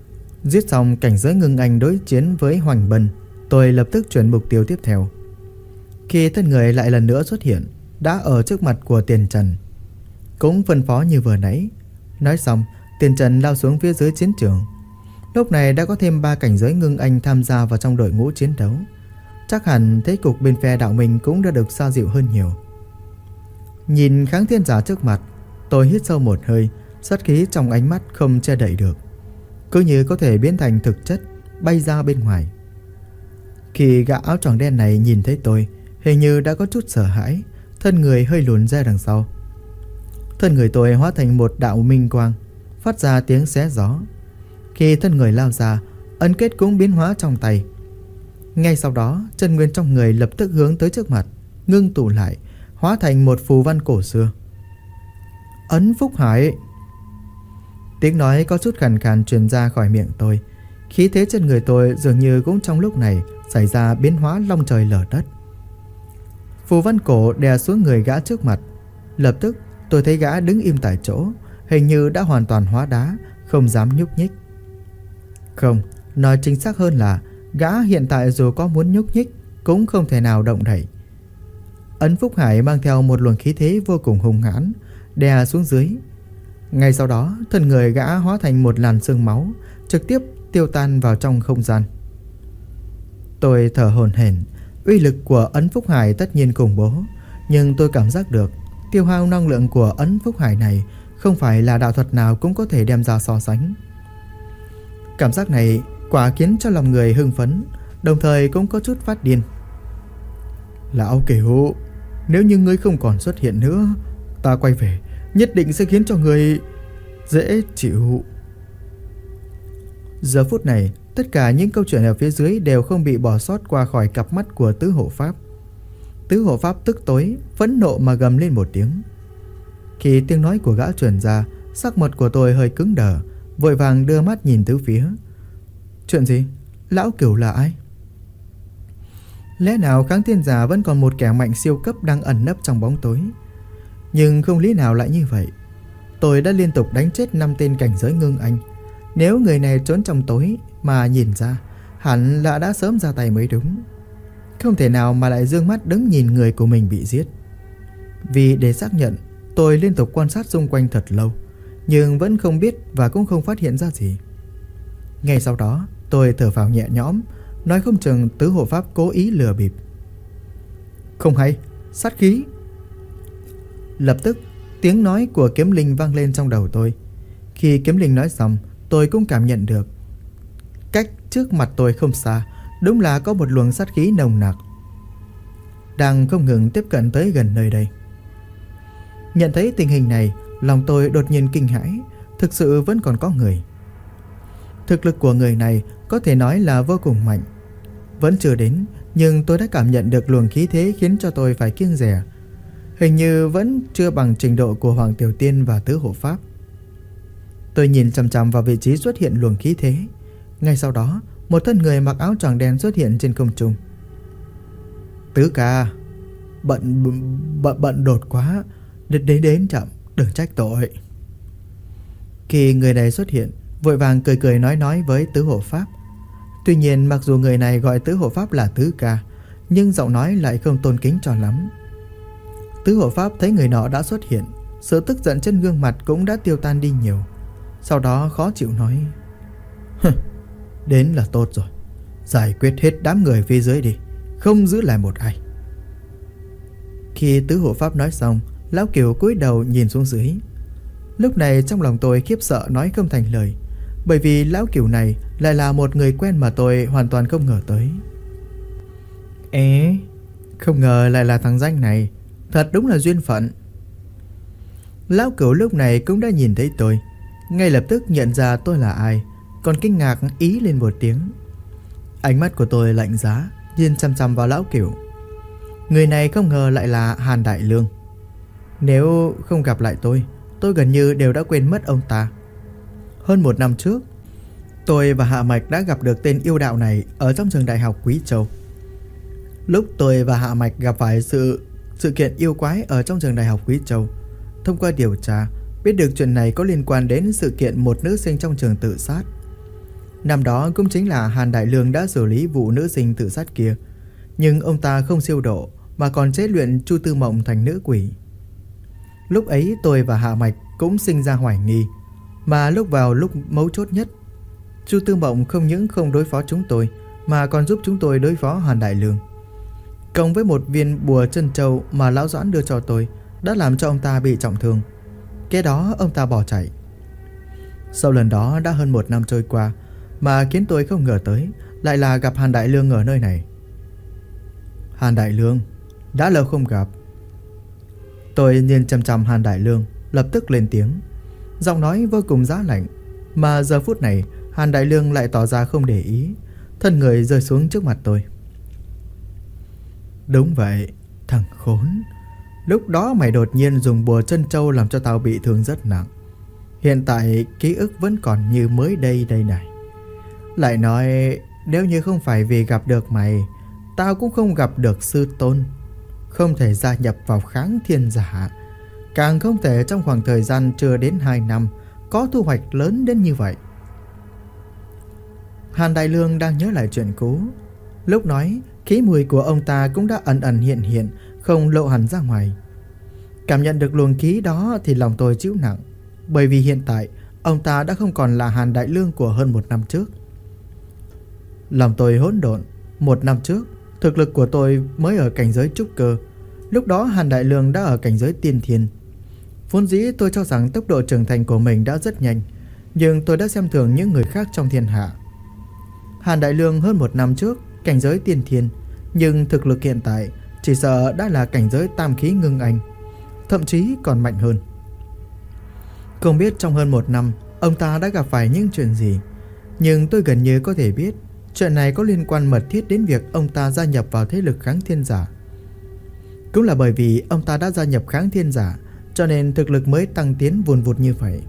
Giết xong cảnh giới ngưng anh đối chiến với Hoành Bân, tôi lập tức chuyển mục tiêu tiếp theo. Khi thân người lại lần nữa xuất hiện, đã ở trước mặt của Tiền Trần. Cũng phân phó như vừa nãy. Nói xong, Tiền Trần lao xuống phía dưới chiến trường. Lúc này đã có thêm 3 cảnh giới ngưng anh tham gia vào trong đội ngũ chiến đấu. Chắc hẳn thế cục bên phe đạo mình cũng đã được xoa dịu hơn nhiều. Nhìn kháng thiên giả trước mặt, tôi hít sâu một hơi, sát khí trong ánh mắt không che đậy được, cứ như có thể biến thành thực chất, bay ra bên ngoài. Khi gã áo choàng đen này nhìn thấy tôi, hình như đã có chút sợ hãi, thân người hơi lùn ra đằng sau. Thân người tôi hóa thành một đạo minh quang, phát ra tiếng xé gió. Khi thân người lao ra, ấn kết cũng biến hóa trong tay. Ngay sau đó, chân nguyên trong người lập tức hướng tới trước mặt, ngưng tụ lại, hóa thành một phù văn cổ xưa. Ấn Phúc Hải. Tiếng nói có chút khàn khàn truyền ra khỏi miệng tôi. Khí thế trên người tôi dường như cũng trong lúc này xảy ra biến hóa long trời lở đất. Phù văn cổ đè xuống người gã trước mặt. Lập tức tôi thấy gã đứng im tại chỗ, hình như đã hoàn toàn hóa đá, không dám nhúc nhích. Không, nói chính xác hơn là gã hiện tại dù có muốn nhúc nhích cũng không thể nào động đậy. Ấn Phúc Hải mang theo một luồng khí thế vô cùng hung hãn, đè xuống dưới. Ngay sau đó, thân người gã hóa thành một làn sương máu, trực tiếp tiêu tan vào trong không gian. Tôi thở hổn hển. Uy lực của Ấn Phúc Hải tất nhiên khủng bố, nhưng tôi cảm giác được tiêu hao năng lượng của Ấn Phúc Hải này không phải là đạo thuật nào cũng có thể đem ra so sánh. Cảm giác này quả khiến cho lòng người hưng phấn, đồng thời cũng có chút phát điên. Lão Cửu, nếu như ngươi không còn xuất hiện nữa, ta quay về nhất định sẽ khiến cho ngươi dễ chịu. Giờ phút này, tất cả những câu chuyện ở phía dưới đều không bị bỏ sót qua khỏi cặp mắt của Tứ Hộ Pháp. Tứ Hộ Pháp tức tối, phẫn nộ mà gầm lên một tiếng. Khi tiếng nói của gã truyền ra, sắc mặt của tôi hơi cứng đờ, vội vàng đưa mắt nhìn tứ phía. Chuyện gì? Lão Cửu là ai? Lẽ nào kháng thiên giả vẫn còn một kẻ mạnh siêu cấp đang ẩn nấp trong bóng tối? Nhưng không lý nào lại như vậy. Tôi đã liên tục đánh chết 5 tên cảnh giới ngưng anh. Nếu người này trốn trong tối mà nhìn ra, hẳn là đã sớm ra tay mới đúng. Không thể nào mà lại dương mắt đứng nhìn người của mình bị giết. Vì để xác nhận, tôi liên tục quan sát xung quanh thật lâu, nhưng vẫn không biết và cũng không phát hiện ra gì. Ngay sau đó, tôi thở phào nhẹ nhõm, nói không chừng Tứ Hộ Pháp cố ý lừa bịp. Không hay, sát khí. Lập tức, tiếng nói của Kiếm Linh vang lên trong đầu tôi. Khi Kiếm Linh nói xong, tôi cũng cảm nhận được cách trước mặt tôi không xa, đúng là có một luồng sát khí nồng nặc đang không ngừng tiếp cận tới gần nơi đây. Nhận thấy tình hình này, lòng tôi đột nhiên kinh hãi. Thực sự vẫn còn có người. Thực lực của người này có thể nói là vô cùng mạnh. Vẫn chưa đến, nhưng tôi đã cảm nhận được luồng khí thế khiến cho tôi phải kiêng dè. Hình như vẫn chưa bằng trình độ của Hoàng Tiểu Tiên và Tứ Hộ Pháp. Tôi nhìn chằm chằm vào vị trí xuất hiện luồng khí thế. Ngay sau đó, một thân người mặc áo choàng đen xuất hiện trên không trung. Tứ ca, bận đột quá, đến chậm, đừng trách tội. Khi người này xuất hiện, vội vàng cười nói với Tứ Hộ Pháp. Tuy nhiên mặc dù người này gọi Tứ Hộ Pháp là Tứ ca, nhưng giọng nói lại không tôn kính cho lắm. Tứ Hộ Pháp thấy người nọ đã xuất hiện, sự tức giận trên gương mặt cũng đã tiêu tan đi nhiều. Sau đó khó chịu nói: Đến là tốt rồi, giải quyết hết đám người phía dưới đi, không giữ lại một ai. Khi Tứ Hộ Pháp nói xong, Lão Kiều cúi đầu nhìn xuống dưới. Lúc này trong lòng tôi khiếp sợ nói không thành lời, bởi vì Lão Kiều này lại là một người quen mà tôi hoàn toàn không ngờ tới. Không ngờ lại là thằng danh này, thật đúng là duyên phận. Lão Cửu lúc này cũng đã nhìn thấy tôi, ngay lập tức nhận ra tôi là ai, còn kinh ngạc ý lên một tiếng. Ánh mắt của tôi lạnh giá, nhìn chăm chăm vào Lão Cửu. Người này không ngờ lại là Hàn Đại Lương. Nếu không gặp lại tôi gần như đều đã quên mất ông ta. Hơn 1 năm trước, tôi và Hạ Mạch đã gặp được tên yêu đạo này ở trong trường đại học Quý Châu. Lúc tôi và Hạ Mạch gặp phải sự kiện yêu quái ở trong trường đại học Quý Châu, thông qua điều tra biết được chuyện này có liên quan đến sự kiện một nữ sinh trong trường tự sát. Năm đó cũng chính là Hàn Đại Lương đã xử lý vụ nữ sinh tự sát kia, nhưng ông ta không siêu độ mà còn chế luyện Chu Tư Mộng thành nữ quỷ. Lúc ấy tôi và Hạ Mạch cũng sinh ra hoài nghi, mà vào lúc mấu chốt nhất, Chu Tư Mộng không những không đối phó chúng tôi mà còn giúp chúng tôi đối phó Hàn Đại Lương. Cộng với một viên bùa chân châu mà lão Doãn đưa cho tôi đã làm cho ông ta bị trọng thương. Kế đó ông ta bỏ chạy. Sau lần đó đã hơn 1 năm trôi qua, mà khiến tôi không ngờ tới lại là gặp Hàn Đại Lương ở nơi này. Hàn Đại Lương, đã lâu không gặp. Tôi nhìn chằm chằm Hàn Đại Lương, lập tức lên tiếng, giọng nói vô cùng giá lạnh. Mà giờ phút này Hàn Đại Lương lại tỏ ra không để ý, thân người rơi xuống trước mặt tôi. Đúng vậy, thằng khốn. Lúc đó mày đột nhiên dùng bùa chân châu làm cho tao bị thương rất nặng. Hiện tại ký ức vẫn còn như mới đây này. Lại nói nếu như không phải vì gặp được mày, tao cũng không gặp được sư tôn. Không thể gia nhập vào Kháng Thiên Giả, càng không thể trong khoảng thời gian chưa đến 2 năm có thu hoạch lớn đến như vậy. Hàn Đại Lương đang nhớ lại chuyện cũ. Lúc nói, khí mùi của ông ta cũng đã ẩn ẩn hiện, không lộ hẳn ra ngoài. Cảm nhận được luồng khí đó thì lòng tôi chịu nặng, bởi vì hiện tại ông ta đã không còn là Hàn Đại Lương của hơn 1 năm trước. Lòng tôi hỗn độn. 1 năm trước, thực lực của tôi mới ở cảnh giới trúc cơ. Lúc đó Hàn Đại Lương đã ở cảnh giới tiên thiên. Vốn dĩ tôi cho rằng tốc độ trưởng thành của mình đã rất nhanh, nhưng tôi đã xem thường những người khác trong thiên hạ. Hàn Đại Lương hơn 1 năm trước cảnh giới tiên thiên, nhưng thực lực hiện tại chỉ sợ đã là cảnh giới tam khí ngưng anh, thậm chí còn mạnh hơn. Không biết trong hơn 1 năm ông ta đã gặp phải những chuyện gì, nhưng tôi gần như có thể biết chuyện này có liên quan mật thiết đến việc ông ta gia nhập vào thế lực Kháng Thiên Giả. Cũng là bởi vì ông ta đã gia nhập Kháng Thiên Giả, cho nên thực lực mới tăng tiến vùn vụt như vậy.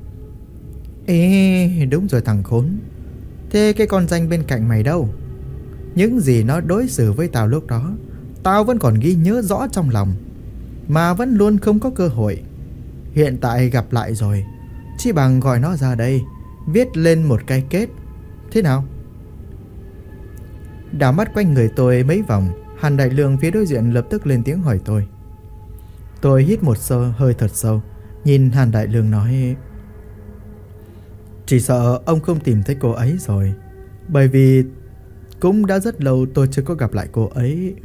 Ê, đúng rồi thằng khốn. Thế cái con danh bên cạnh mày đâu? Những gì nó đối xử với tao lúc đó, tao vẫn còn ghi nhớ rõ trong lòng, mà vẫn luôn không có cơ hội. Hiện tại gặp lại rồi, chỉ bằng gọi nó ra đây, viết lên một cái kết. Thế nào? Đảo mắt quanh người tôi mấy vòng, Hàn Đại Lương phía đối diện lập tức lên tiếng hỏi tôi. Tôi hít một hơi thật sâu, nhìn Hàn Đại Lương nói, chỉ sợ ông không tìm thấy cô ấy rồi, bởi vì cũng đã rất lâu tôi chưa có gặp lại cô ấy.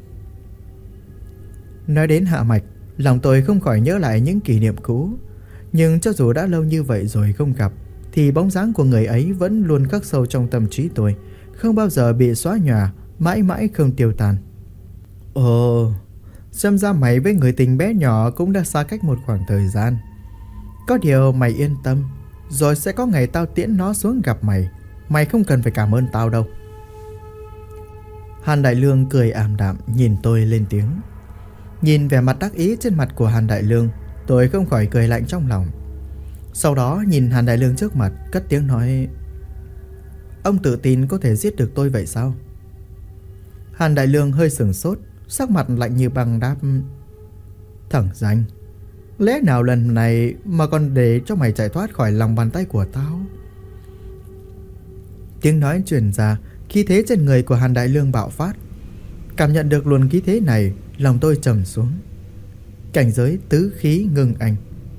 Nói đến Hạ Mạch, lòng tôi không khỏi nhớ lại những kỷ niệm cũ. Nhưng cho dù đã lâu như vậy rồi không gặp, thì bóng dáng của người ấy vẫn luôn khắc sâu trong tâm trí tôi, không bao giờ bị xóa nhòa, mãi mãi không tiêu tan. Ồ, xem ra mày với người tình bé nhỏ cũng đã xa cách một khoảng thời gian. Có điều mày yên tâm, rồi sẽ có ngày tao tiễn nó xuống gặp mày. Mày không cần phải cảm ơn tao đâu. Hàn Đại Lương cười ảm đạm nhìn tôi lên tiếng. Nhìn vẻ mặt đắc ý trên mặt của Hàn Đại Lương, tôi không khỏi cười lạnh trong lòng. Sau đó nhìn Hàn Đại Lương trước mặt, cất tiếng nói, ông tự tin có thể giết được tôi vậy sao? Hàn Đại Lương hơi sửng sốt, sắc mặt lạnh như băng đáp, thằng danh, lẽ nào lần này mà còn để cho mày chạy thoát khỏi lòng bàn tay của tao? Tiếng nói truyền ra, khí thế trên người của Hàn Đại Lương bạo phát. Cảm nhận được luồng khí thế này, lòng tôi trầm xuống. Cảnh giới tứ khí ngưng anh.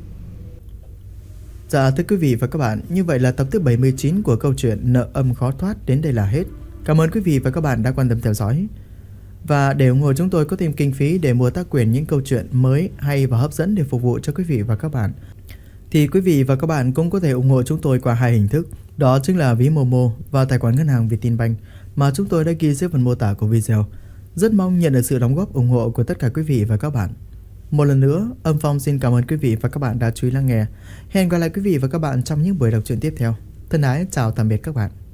Dạ thưa quý vị và các bạn, như vậy là tập thứ 79 của câu chuyện Nợ Âm Khó Thoát đến đây là hết. Cảm ơn quý vị và các bạn đã quan tâm theo dõi. Và để ủng hộ chúng tôi có thêm kinh phí để mua tác quyền những câu chuyện mới, hay và hấp dẫn để phục vụ cho quý vị và các bạn, thì quý vị và các bạn cũng có thể ủng hộ chúng tôi qua 2 hình thức. Đó chính là ví Momo và tài khoản ngân hàng Vietinbank mà chúng tôi đã ghi dưới phần mô tả của video. Rất mong nhận được sự đóng góp ủng hộ của tất cả quý vị và các bạn. Một lần nữa, Âm Phong xin cảm ơn quý vị và các bạn đã chú ý lắng nghe. Hẹn gặp lại quý vị và các bạn trong những buổi đọc truyện tiếp theo. Thân ái chào tạm biệt các bạn.